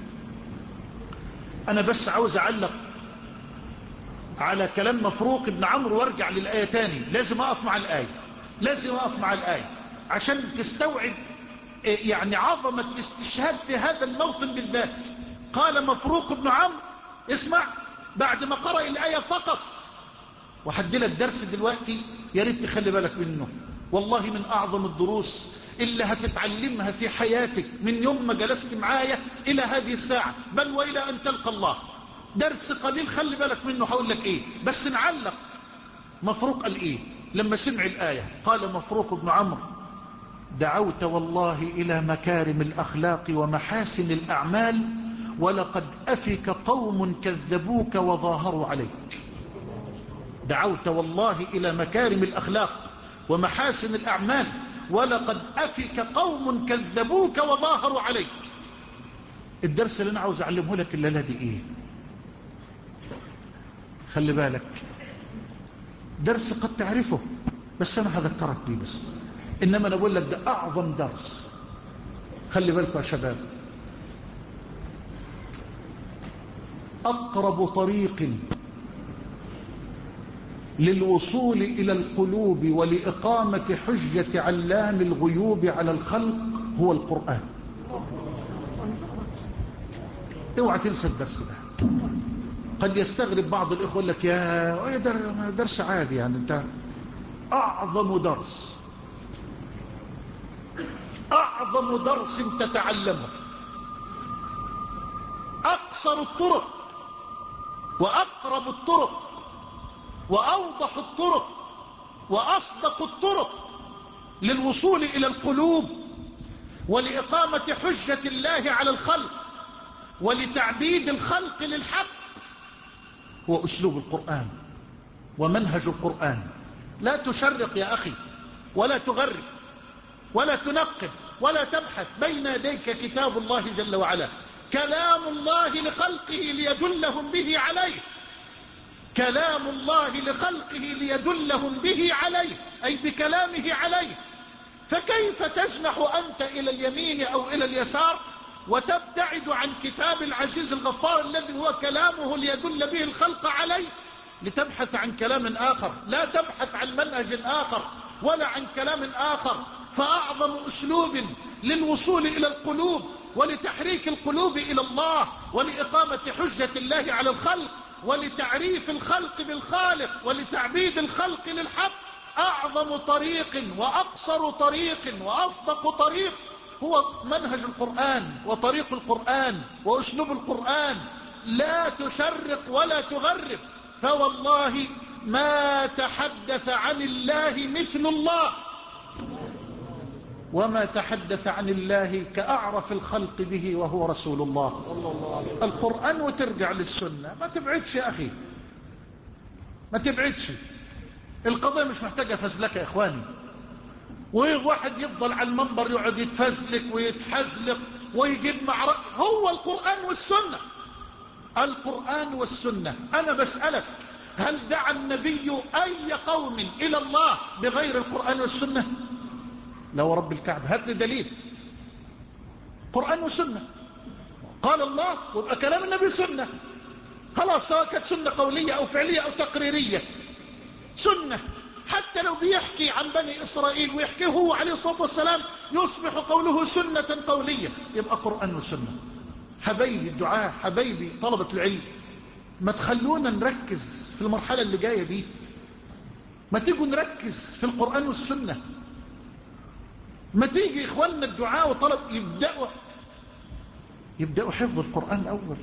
[SPEAKER 1] أنا بس عاوز أعلق على كلام مفروق ابن عمرو وارجع للآية تاني. لازم أقف مع الآية، لازم أقف مع الآية عشان تستوعب يعني عظمة الاستشهاد في هذا الموطن بالذات. قال مفروق بن عمرو، اسمع، بعد ما قرأ الآية فقط، وحد لك درس دلوقتي يا ريت تخلي بالك منه، والله من أعظم الدروس اللي هتتعلمها في حياتك من يوم ما جلست معايا إلى هذه الساعة، بل وإلى أن تلقى الله. درس قليل خلي بالك منه. هقول لك إيه بس نعلق. مفروق قال إيه لما سمع الآية؟ قال مفروق بن عمرو: دعوت والله إلى مكارم الأخلاق ومحاسن الأعمال، ولقد أفك قوم كذبوك وظاهروا عليك. دعوت والله إلى مكارم الأخلاق ومحاسن الأعمال، ولقد أفك قوم كذبوك وظاهروا عليك. الدرس اللي أنا عاوز أعلمه لك الليلة دي إيه؟ خلي بالك، درس قد تعرفه بس أنا هذكرك بيه بس، إنما أنا أقول لك ده أعظم درس. خلي بالكم يا شباب، أقرب طريق للوصول إلى القلوب ولإقامة حجة علام الغيوب على الخلق هو القرآن. اوعى تنسى الدرس ده. قد يستغرب بعض الإخوة يقول لك يا درس عادي، يعني انت أعظم درس، أعظم درس تتعلمه، أقصر الطرق وأقرب الطرق وأوضح الطرق وأصدق الطرق للوصول إلى القلوب ولإقامة حجة الله على الخلق ولتعبيد الخلق للحق هو أسلوب القرآن ومنهج القرآن. لا تشرق يا أخي، ولا تغرب، ولا تنقب، ولا تبحث. بين يديك كتاب الله جل وعلا، كلام الله لخلقه ليدلهم به عليه، كلام الله لخلقه ليدلهم به عليه، أي بكلامه عليه. فكيف تجنح أنت إلى اليمين أو إلى اليسار وتبتعد عن كتاب العزيز الغفار الذي هو كلامه ليدل به الخلق عليه لتبحث عن كلام آخر؟ لا تبحث عن منهج آخر ولا عن كلام آخر. فأعظم أسلوب للوصول إلى القلوب ولتحريك القلوب إلى الله ولإقامة حجة الله على الخلق ولتعريف الخلق بالخالق ولتعبيد الخلق للحق، أعظم طريق وأقصر طريق وأصدق طريق هو منهج القرآن وطريق القرآن وأسلوب القرآن. لا تشرق ولا تغرب، فوالله ما تحدث عن الله مثل الله، وما تحدث عن الله كأعرف الخلق به وهو رسول الله القرآن. وترجع للسنة، ما تبعدش يا أخي، ما تبعدش. القضية مش محتاجة فزلكة يا إخواني، وواحد يفضل على المنبر يقعد يتفزلك ويتحزلق ويجيب معركة. هو القرآن والسنة، القرآن والسنة. أنا بسألك، هل دعا النبي أي قوم إلى الله بغير القرآن والسنة؟ لا ورب الكعبة، هات لي دليل. قرآن وسنة، قال الله ويبقى كلام النبي سنة، خلاص، سواء كانت سنة قولية أو فعلية أو تقريرية، سنة. حتى لو بيحكي عن بني إسرائيل ويحكيه هو عليه الصلاة والسلام يصبح قوله سنة قولية، يبقى قرآن وسنة. حبايبي الدعاء، حبايبي طلبة العلم، ما تخلونا نركز في المرحلة اللي جاية دي، ما تيجوا نركز في القرآن والسنة. ما تيجي إخواننا الدعاء وطلب يبدأوا يبدأوا حفظ القرآن الأول.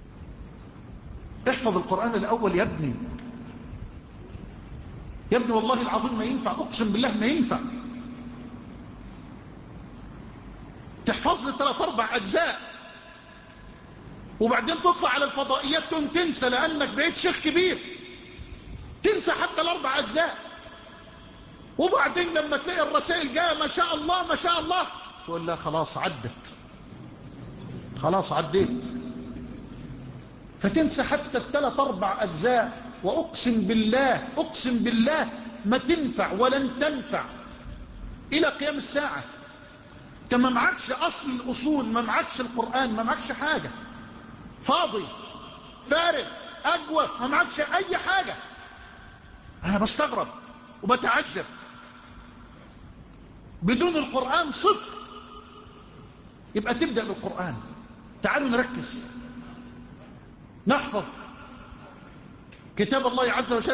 [SPEAKER 1] احفظ القرآن الأول يا ابني، يا ابني والله العظيم ما ينفع، أقسم بالله ما ينفع تحفظ لي ثلاث أربع أجزاء وبعدين تطلع على الفضائيات تقوم تنسى لأنك بقيت شيخ كبير، تنسى حتى الأربع أجزاء. وبعدين لما تلاقي الرسائل جايه ما شاء الله ما شاء الله تقول لا خلاص عدت، خلاص عديت، فتنسى حتى الثلاث أربع أجزاء. وأقسم بالله، أقسم بالله ما تنفع ولن تنفع إلى قيام الساعة. انت ما معكش أصل الأصول، ما معكش القرآن، ما معكش حاجة، فاضي فارغ أجوف، ما معكش أي حاجة. أنا بستغرب وبتعجب. بدون القرآن صفر. يبقى تبدأ بالقرآن. تعالوا نركز نحفظ كتاب الله عز وجل.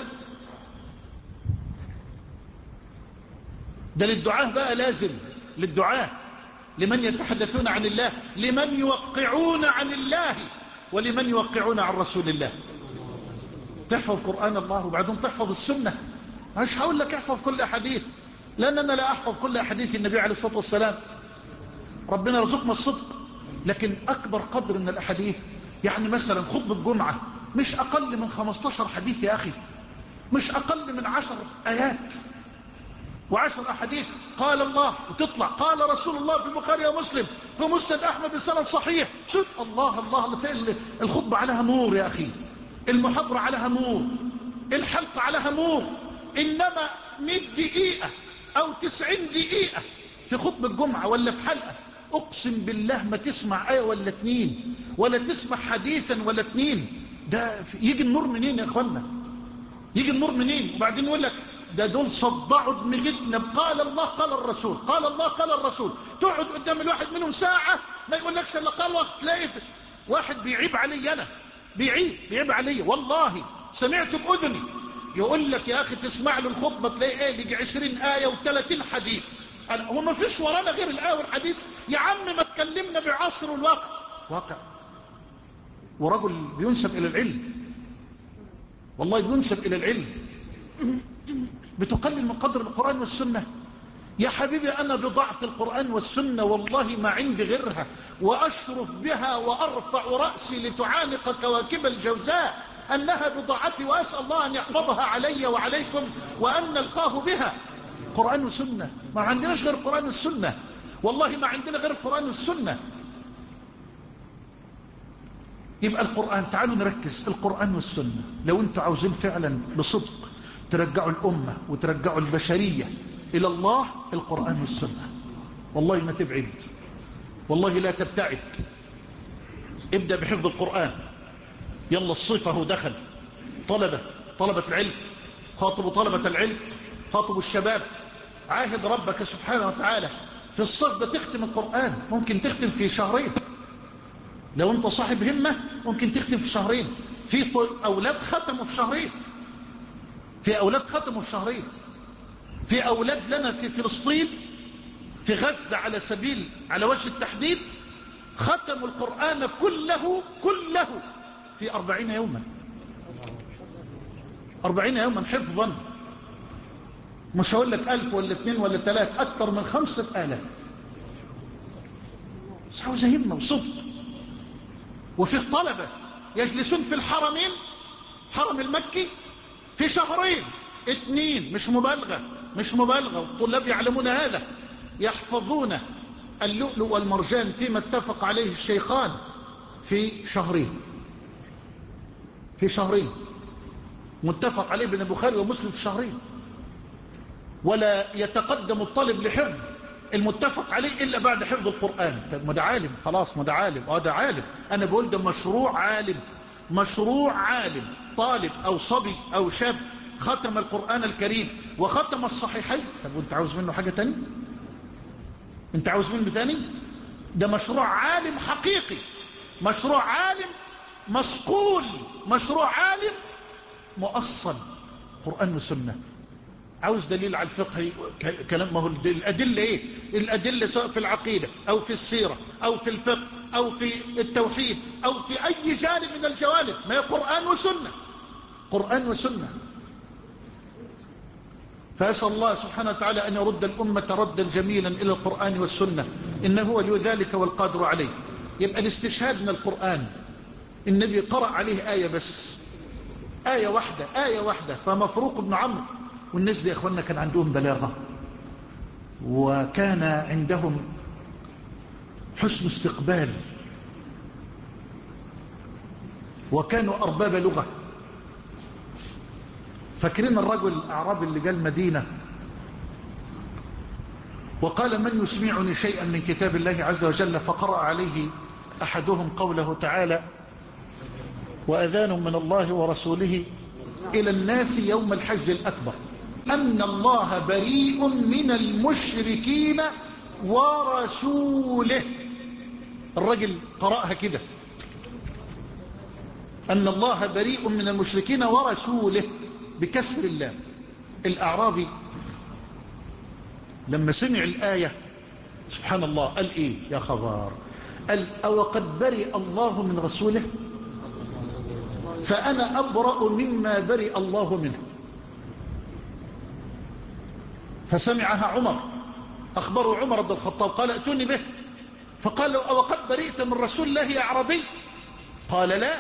[SPEAKER 1] ده للدعاة بقى، لازم للدعاة، لمن يتحدثون عن الله، لمن يوقعون عن الله، ولمن يوقعون عن رسول الله. تحفظ قرآن الله وبعدين تحفظ السنة. مش هقول لك احفظ كل أحاديث، لأن أنا لا أحفظ كل أحاديث النبي عليه الصلاة والسلام، ربنا يرزقنا الصدق. لكن أكبر قدر من الأحاديث، يعني مثلا خطبة الجمعة مش أقل من خمستاشر حديث يا أخي، مش أقل من عشر آيات وعشر أحاديث. قال الله وتطلع قال رسول الله في البخاري ومسلم في مسند أحمد بسند صحيح. سد الله الله. الخطبة عليها نور يا أخي، المحاضرة عليها نور، الحلقة عليها نور. إنما مئة دقيقة أو تسعين دقيقة في خطبة الجمعة ولا في حلقة، أقسم بالله ما تسمع آية ولا اتنين، ولا تسمع حديثا ولا اتنين. ده يجي النور منين يا أخوانا؟ يجي النور منين؟ وبعدين يقول لك ده دول صدعوا دماغتنا قال الله قال الرسول، قال الله قال الرسول. تقعد قدام الواحد منهم ساعة ما يقولكش الا قال الله. تلاقي واحد بيعيب علي، أنا بيعيب بيعيب علي والله، سمعت بأذني يقول لك يا أخي تسمع له الخطبة تلاقي ايه يجي عشرين آية وثلاثين حديث. هو ما فيش ورانا غير الآية والحديث يا عم؟ ما تكلمنا بعصر الواقع. واقع ورجل بينسب إلى العلم، والله بينسب إلى العلم، بتقلل من قدر القرآن والسنة. يا حبيبي أنا بضاعة القرآن والسنة والله ما عندي غيرها، وأشرف بها وأرفع رأسي لتعانق كواكب الجوزاء أنها بضاعتي، وأسأل الله أن يحفظها علي وعليكم وأن نلقاه بها. قرآن وسنة، ما عندناش غير القرآن والسنة، والله ما عندنا غير القرآن والسنة. يبقى القرآن، تعالوا نركز، القرآن والسنة. لو انتوا عاوزين فعلا بصدق ترجعوا الأمة وترجعوا البشرية إلى الله، القرآن والسنة. والله ما تبعد، والله لا تبتعد. ابدأ بحفظ القرآن. يلا الصيف اهو دخل، طلبة طلبة العلم، خاطبوا طلبة العلم، خاطبوا الشباب. عاهد ربك سبحانه وتعالى في الصيف ده تختم القرآن. ممكن تختم في شهرين لو انت صاحب همة، ممكن تختم في شهرين. في أولاد ختموا في شهرين، في أولاد ختموا في شهرين. في أولاد لنا في فلسطين، في غزة على سبيل على وجه التحديد، ختموا القرآن كله كله في أربعين يوما. أربعين يوما حفظا. مش هقول لك ألف ولا اثنين ولا ثلاث، أكثر من خمسة آلاف. بس عاوزة همة وصدق. وفي طلبة يجلسون في الحرمين، حرم المكي، في شهرين اثنين، مش مبالغة مش مبالغة، والطلاب يعلمون هذا، يحفظون اللؤلؤ والمرجان فيما اتفق عليه الشيخان في شهرين. في شهرين متفق عليه بين البخاري ومسلم في شهرين. ولا يتقدم الطالب لحفظ المتفق عليه إلا بعد حفظ القرآن. طب ما ده عالم، خلاص ما ده عالم. اه ده عالم. أنا بقول ده مشروع عالم، مشروع عالم. طالب أو صبي أو شاب ختم القرآن الكريم وختم الصحيحين. طب وانت عاوز منه حاجة تاني؟ انت عاوز منه تاني؟ ده مشروع عالم حقيقي، مشروع عالم مصقول، مشروع عالم مؤصل، قرآن وسنة. عاوز دليل على الفقه كلام، ما هو الأدلة ايه؟ الأدلة سواء في العقيدة أو في السيرة أو في الفقه أو في التوحيد أو في أي جانب من الجوانب، ما هي قرآن وسنة، قرآن وسنة. فأسأل الله سبحانه وتعالى أن يرد الأمة ردا جميلا إلى القرآن والسنة، إنه ولي ذلك والقادر عليه. يبقى الاستشهاد من القرآن، النبي قرأ عليه آية بس، آية واحدة، آية واحدة. فمفروق بن عمرو والناس دي يا أخوانا كان عندهم بلاغة، وكان عندهم حسن استقبال، وكانوا أرباب لغة. فاكرين الرجل الأعرابي اللي جاء المدينة وقال من يسمعني شيئا من كتاب الله عز وجل؟ فقرأ عليه أحدهم قوله تعالى وأذان من الله ورسوله إلى الناس يوم الحج الأكبر أن الله بريء من المشركين ورسوله. الرجل قرأها كده أن الله بريء من المشركين ورسوله بكسر الله. الأعرابي لما سمع الآية سبحان الله قال إيه يا خبر؟ قال أو قد برئ الله من رسوله فأنا أبرأ مما برئ الله منه. فسمعها عمر، أخبره عمر بن الخطاب قال ائتوني به، فقال له أو قد برئت من رسول الله يا عربي؟ قال لا،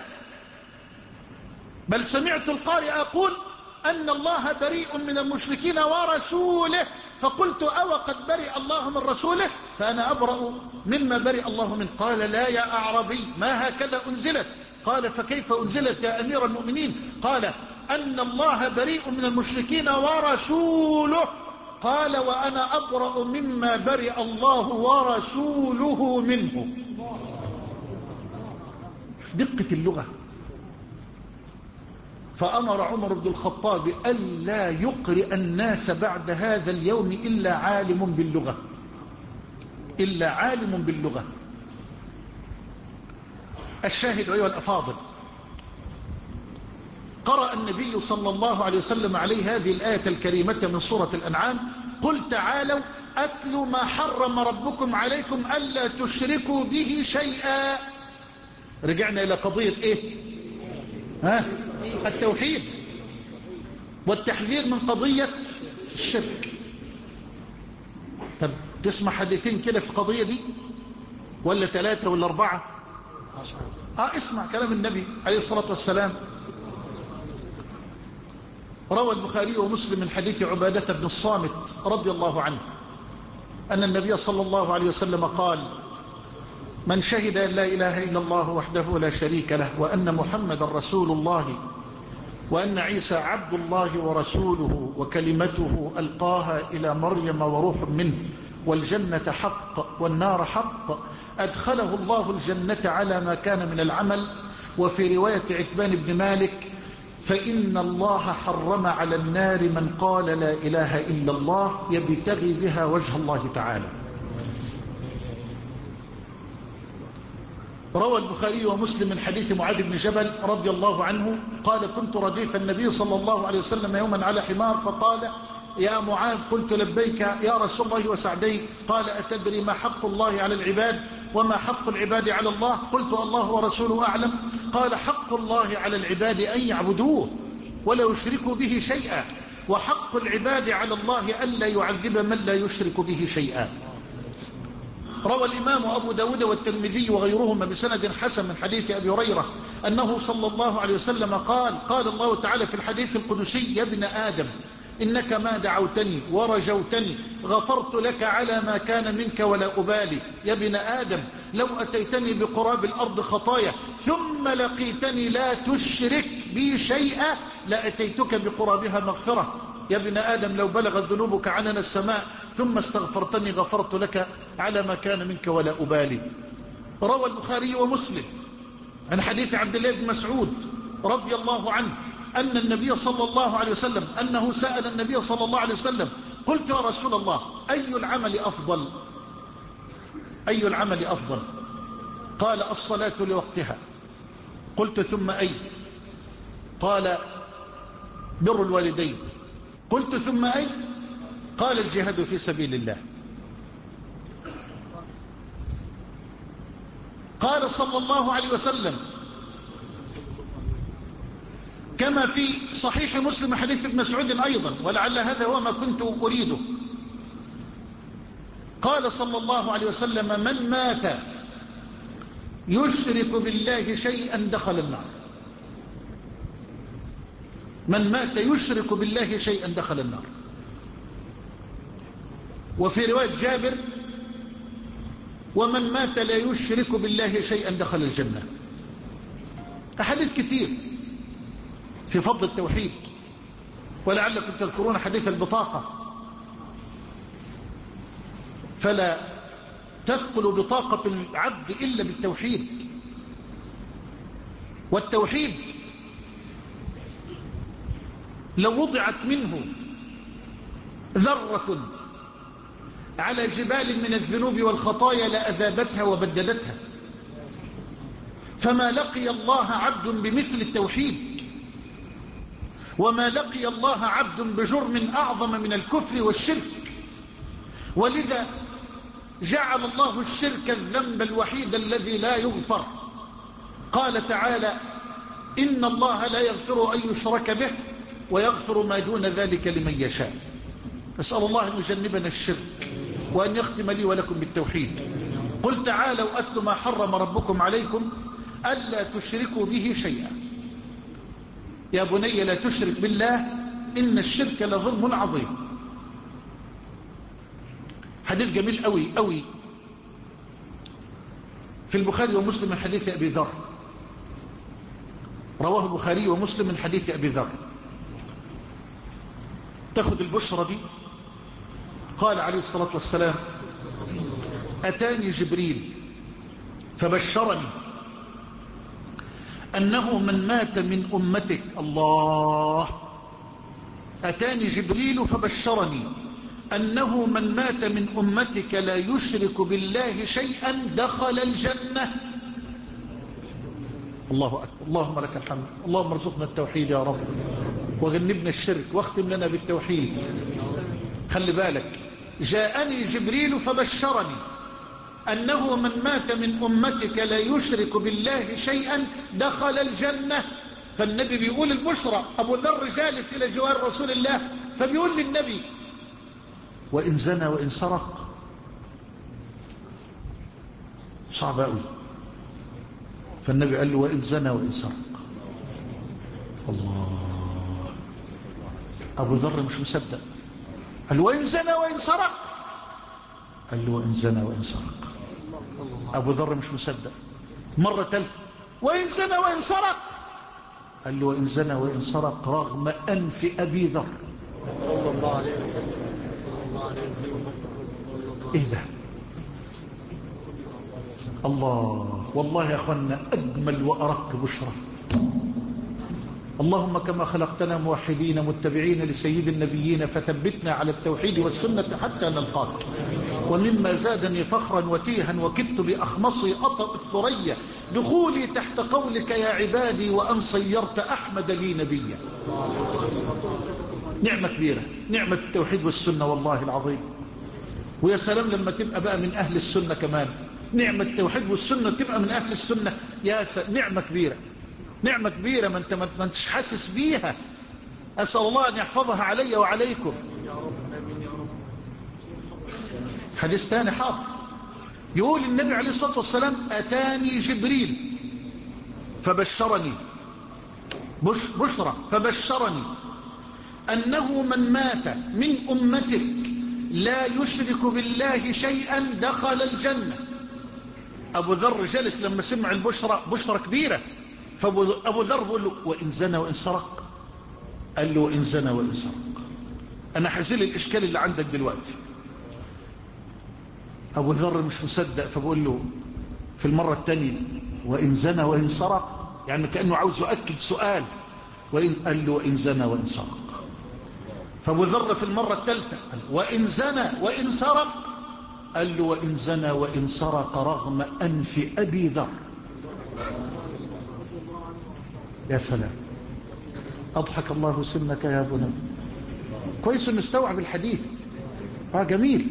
[SPEAKER 1] بل سمعت القارئ أقول أن الله بريء من المشركين ورسوله، فقلت أو قد برئ الله من رسوله فأنا أبرأ مما برئ الله منه. قال لا يا أعربي ما هكذا أنزلت. قال فكيف أنزلت يا أمير المؤمنين؟ قال أن الله بريء من المشركين ورسوله. قال وأنا أبرأ مما برئ الله ورسوله منه. دقة اللغة. فأمر عمر بن الخطاب ألا يقرئ الناس بعد هذا اليوم إلا عالم باللغة، إلا عالم باللغة. الشاهد أيها الأفاضل، قرأ النبي صلى الله عليه وسلم عليه هذه الآية الكريمة من سورة الأنعام قل تعالوا أتل ما حرم ربكم عليكم ألا تشركوا به شيئا. رجعنا إلى قضية إيه؟ ها؟ التوحيد والتحذير من قضية الشرك. طب تسمع حديثين كده في القضية دي ولا ثلاثة ولا أربعة؟ آه اسمع كلام النبي عليه الصلاة والسلام. روى البخاري ومسلم من حديث عبادة بن الصامت رضي الله عنه أن النبي صلى الله عليه وسلم قال من شهد أن لا إله إلا الله وحده لا شريك له وأن محمد رسول الله وأن عيسى عبد الله ورسوله وكلمته ألقاها إلى مريم وروح منه والجنة حق والنار حق أدخله الله الجنة على ما كان من العمل. وفي رواية عتبان بن مالك فإن الله حرم على النار من قال لا إله إلا الله يبتغي بها وجه الله تعالى. روى البخاري ومسلم من حديث معاذ بن جبل رضي الله عنه قال كنت رديف النبي صلى الله عليه وسلم يوما على حمار فقال يا معاذ قلت لبيك يا رسول الله وسعديك. قال أتدري ما حق الله على العباد وما حق العباد على الله؟ قلت الله ورسوله أعلم. قال حق الله على العباد أن يعبدوه ولا يشركوا به شيئا وحق العباد على الله ألا يعذب من لا يشرك به شيئا. روى الإمام أبو داود والترمذي وغيرهما بسند حسن من حديث أبي هريرة أنه صلى الله عليه وسلم قال قال الله تعالى في الحديث القدسي يا ابن آدم إنك ما دعوتني ورجوتني غفرت لك على ما كان منك ولا أبالي. يا ابن آدم لو أتيتني بقراب الأرض خطايا ثم لقيتني لا تشرك بي شيئا لأتيتك بقرابها مغفرة. يا ابن آدم لو بلغت ذنوبك عنان السماء ثم استغفرتني غفرت لك على ما كان منك ولا أبالي. روى البخاري ومسلم عن حديث عبد الله بن مسعود رضي الله عنه أن النبي صلى الله عليه وسلم أنه سأل النبي صلى الله عليه وسلم قلت يا رسول الله أي العمل أفضل؟ أي العمل أفضل؟ قال الصلاة لوقتها. قلت ثم أي؟ قال بر الوالدين. قلت ثم أي؟ قال الجهاد في سبيل الله. قال صلى الله عليه وسلم كما في صحيح مسلم حديث ابن مسعود أيضا ولعل هذا هو ما كنت أريده. قال صلى الله عليه وسلم من مات يشرك بالله شيئا دخل النار. من مات يشرك بالله شيئا دخل النار. وفي رواية جابر ومن مات لا يشرك بالله شيئا دخل الجنة. أحاديث كتير في فضل التوحيد ولعلكم تذكرون حديث البطاقة. فلا تثقل بطاقة العبد إلا بالتوحيد. والتوحيد لو وضعت منه ذرة على جبال من الذنوب والخطايا لأذابتها وبددتها. فما لقي الله عبد بمثل التوحيد، وما لقي الله عبد بجرم أعظم من الكفر والشرك. ولذا جعل الله الشرك الذنب الوحيد الذي لا يغفر. قال تعالى: إن الله لا يغفر أن يشرك به ويغفر ما دون ذلك لمن يشاء. أسأل الله أن يجنبنا الشرك وأن يختم لي ولكم بالتوحيد. قل تعالوا أتل ما حرم ربكم عليكم ألا تشركوا به شيئا. يا بني لا تشرك بالله إن الشرك لظلم عظيم. حديث جميل قوي قوي في البخاري ومسلم من حديث أبي ذر. رواه البخاري ومسلم من حديث أبي ذر. تاخد البشرة دي. قال عليه الصلاة والسلام: أتاني جبريل فبشرني أنه من مات من أمتك. الله. أتاني جبريل فبشرني أنه من مات من أمتك لا يشرك بالله شيئا دخل الجنة. الله أكبر. اللهم لك الحمد. اللهم ارزقنا التوحيد يا رب وغنبنا الشرك واختم لنا بالتوحيد. خلي بالك، جاءني جبريل فبشرني أنه من مات من أمتك لا يشرك بالله شيئا دخل الجنة. فالنبي بيقول البشرى. أبو ذر جالس إلى جوار رسول الله فبيقول للنبي: وإن زنى وإن سرق. صعب قوي. فالنبي قال له: وإن زنى وإن سرق. الله. أبو ذر مش مصدق. قال: وإن زنى وإن سرق. قال له: وإن زنى وإن سرق. أبو ذر مش مصدق. مرة ثالثة: وإن زنى وإن سرق. قال له: وإن زنى وإن سرق رغم أنف أبي ذر صلى الله عليه وسلم. إيه ده؟ الله. والله يا أخوانا أجمل وأرق بشرى. اللهم كما خلقتنا موحدين متبعين لسيد النبيين فثبتنا على التوحيد والسنة حتى نلقاك. ومما زادني فخرا وتيها وكدت بأخمصي أطأ الثريا دخولي تحت قولك يا عبادي وأن صيرت أحمد لي نبيا. نعمة كبيرة، نعمة التوحيد والسنة والله العظيم. ويا سلام لما تبقى بقى من أهل السنة كمان. نعمة التوحيد والسنة تبقى من أهل السنة. يا س... نعمة كبيرة، نعمة كبيرة ما انت ما انتش حاسس بيها. أسأل الله أن يحفظها علي وعليكم. حديث ثاني حاضر. يقول النبي عليه الصلاة والسلام: أتاني جبريل فبشرني بش بشرى فبشرني أنه من مات من أمتك لا يشرك بالله شيئا دخل الجنة. أبو ذر جلس لما سمع البشرى، بشرى كبيرة. فأبو ذر بيقول له: وإن زنى وإن سرق. قال له: وإن زنى وإن سرق. أنا حزيل الإشكال اللي عندك دلوقتي. أبو ذر مش مصدق فبقول له في المرة الثانية: وإن زنى وإن سرق. يعني كأنه عاوز يؤكد سؤال. وإن قال له: وإن زنى وإن سرق. فأبو ذر في المرة الثالثة قال: وإن زنى وإن سرق. قال له: وإن زنى وإن سرق رغم أنف أبي ذر. يا سلام. أضحك الله سنك يا بني. كويس نستوعب الحديث. آه جميل.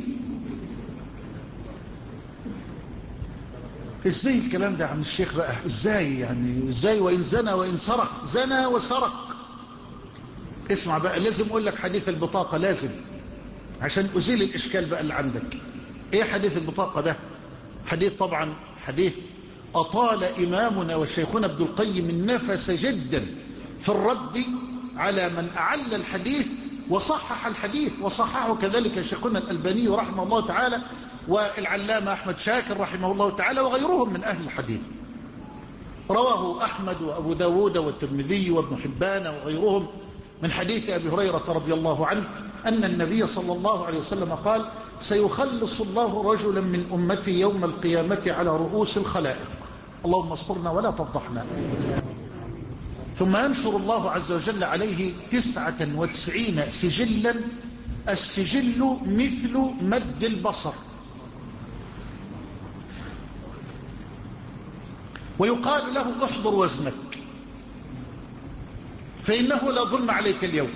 [SPEAKER 1] ازاي الكلام ده عن الشيخ بقى؟ ازاي يعني؟ ازاي وإن زنى وإن سرق؟ زنى وسرق. اسمع بقى، لازم اقول لك حديث البطاقة لازم عشان ازيل الاشكال بقى اللي عندك. ايه حديث البطاقة ده؟ حديث طبعا حديث أطال إمامنا وشيخنا ابن القيم النفس جدا في الرد على من أعل الحديث وصحح الحديث. وصححه كذلك شيخنا الألباني رحمه الله تعالى والعلامة أحمد شاكر رحمه الله تعالى وغيرهم من أهل الحديث. رواه أحمد وأبو داود والترمذي وابن حبان وغيرهم من حديث أبي هريرة رضي الله عنه أن النبي صلى الله عليه وسلم قال: سيخلص الله رجلا من أمتي يوم القيامة على رؤوس الخلائق، اللهم استرنا ولا تفضحنا. ثم ينشر الله عز وجل عليه تسعة وتسعين سجلا، السجل مثل مد البصر، ويقال له: احضر وزنك فإنه لا ظلم عليك اليوم.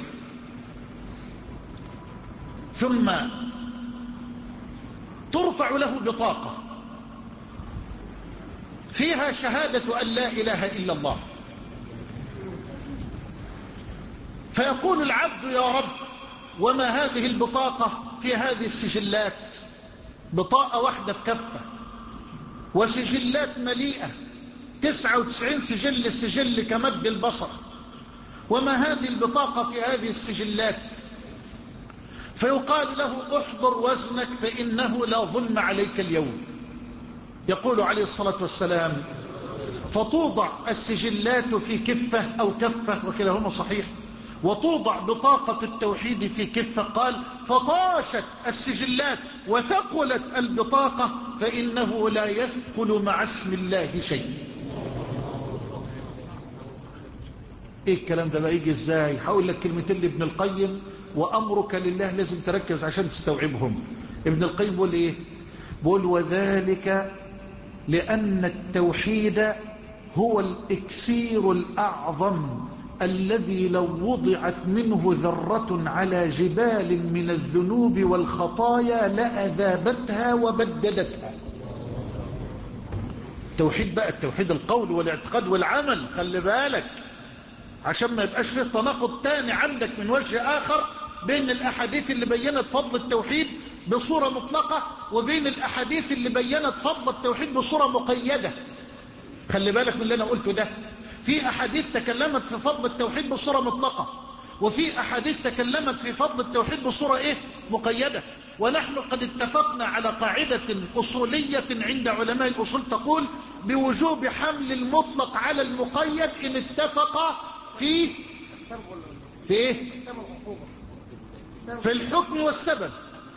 [SPEAKER 1] ثم ترفع له بطاقة فيها شهادة أن لا إله إلا الله، فيقول العبد: يا رب، وما هذه البطاقة في هذه السجلات؟ بطاقة واحدة في كفة، وسجلات مليئة، تسعة وتسعين سجل، السجل كمد البصر، وما هذه البطاقة في هذه السجلات؟ فيقال له: احضر وزنك فإنه لا ظلم عليك اليوم. يقول عليه الصلاة والسلام: فتوضع السجلات في كفة أو كفة، وكلاهما صحيح، وتوضع بطاقة التوحيد في كفة. قال: فطاشت السجلات وثقلت البطاقة، فإنه لا يثقل مع اسم الله شيء. ايه الكلام ده بقى؟ يجي ازاي؟ هقول لك كلمتين لابن القيم، وأمرك لله لازم تركز عشان تستوعبهم. ابن القيم بيقول ايه؟ بيقول: وذلك لأن التوحيد هو الإكسير الأعظم الذي لو وضعت منه ذرة على جبال من الذنوب والخطايا لأذابتها وبددتها. التوحيد بقى، التوحيد القول والاعتقاد والعمل، خلي بالك عشان ما يبقاش فيه تناقض تاني عندك من وجه آخر بين الأحاديث اللي بيّنت فضل التوحيد بصورة مطلقة وبين الأحاديث اللي بيّنت فضل التوحيد بصورة مقيدة. خلي بالك من اللي أنا قلته ده. في أحاديث تكلمت في فضل التوحيد بصورة مطلقة، وفي أحاديث تكلمت في فضل التوحيد بصورة إيه؟ مقيدة. ونحن قد اتفقنا على قاعدة أصولية عند علماء الأصول تقول بوجوب حمل المطلق على المقيد إن اتفق في في إيه؟ في الحكم والسبب.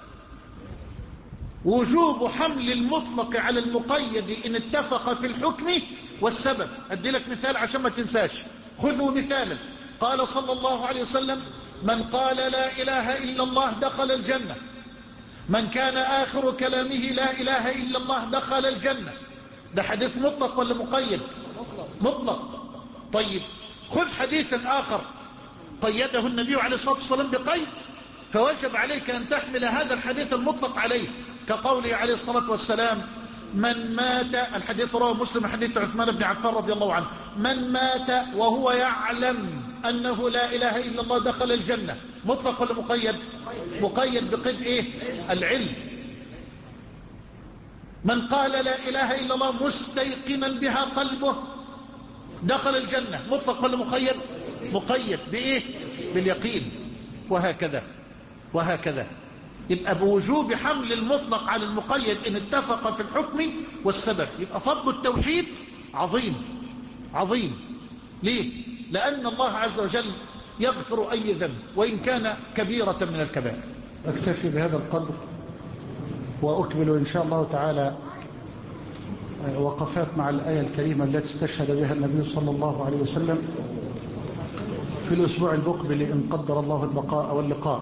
[SPEAKER 1] وجوب حمل المطلق على المقيد إن اتفق في الحكم والسبب. أدي لك مثال عشان ما تنساش. خذوا مثالا. قال صلى الله عليه وسلم: من قال لا إله إلا الله دخل الجنة. من كان آخر كلامه لا إله إلا الله دخل الجنة. ده حديث مطلق ولا مقيد؟ مطلق. طيب خذ حديثا آخر قيده النبي عليه الصلاة والسلام بقيد، فوجب عليك أن تحمل هذا الحديث المطلق عليه، كقوله عليه الصلاة والسلام: من مات، الحديث رواه مسلم حديث عثمان بن عفان رضي الله عنه: من مات وهو يعلم أنه لا إله إلا الله دخل الجنة. مطلق ولا مقيد؟ مقيد بقيد إيه؟ العلم. من قال لا إله إلا الله مستيقنا بها قلبه دخل الجنة. مطلق ولا مقيد؟ مقيد بإيه؟ باليقين. وهكذا وهكذا. يبقى بوجوب حمل المطلق على المقيد إن اتفق في الحكم والسبب. يبقى فضل التوحيد عظيم عظيم. ليه؟ لأن الله عز وجل يغفر أي ذنب وإن كان كبيرة من الكبائر. أكتفي بهذا القدر وأكمل إن شاء الله تعالى وقفات مع الآية الكريمة التي استشهد بها النبي صلى الله عليه وسلم في الأسبوع المقبل إن قدر الله البقاء واللقاء.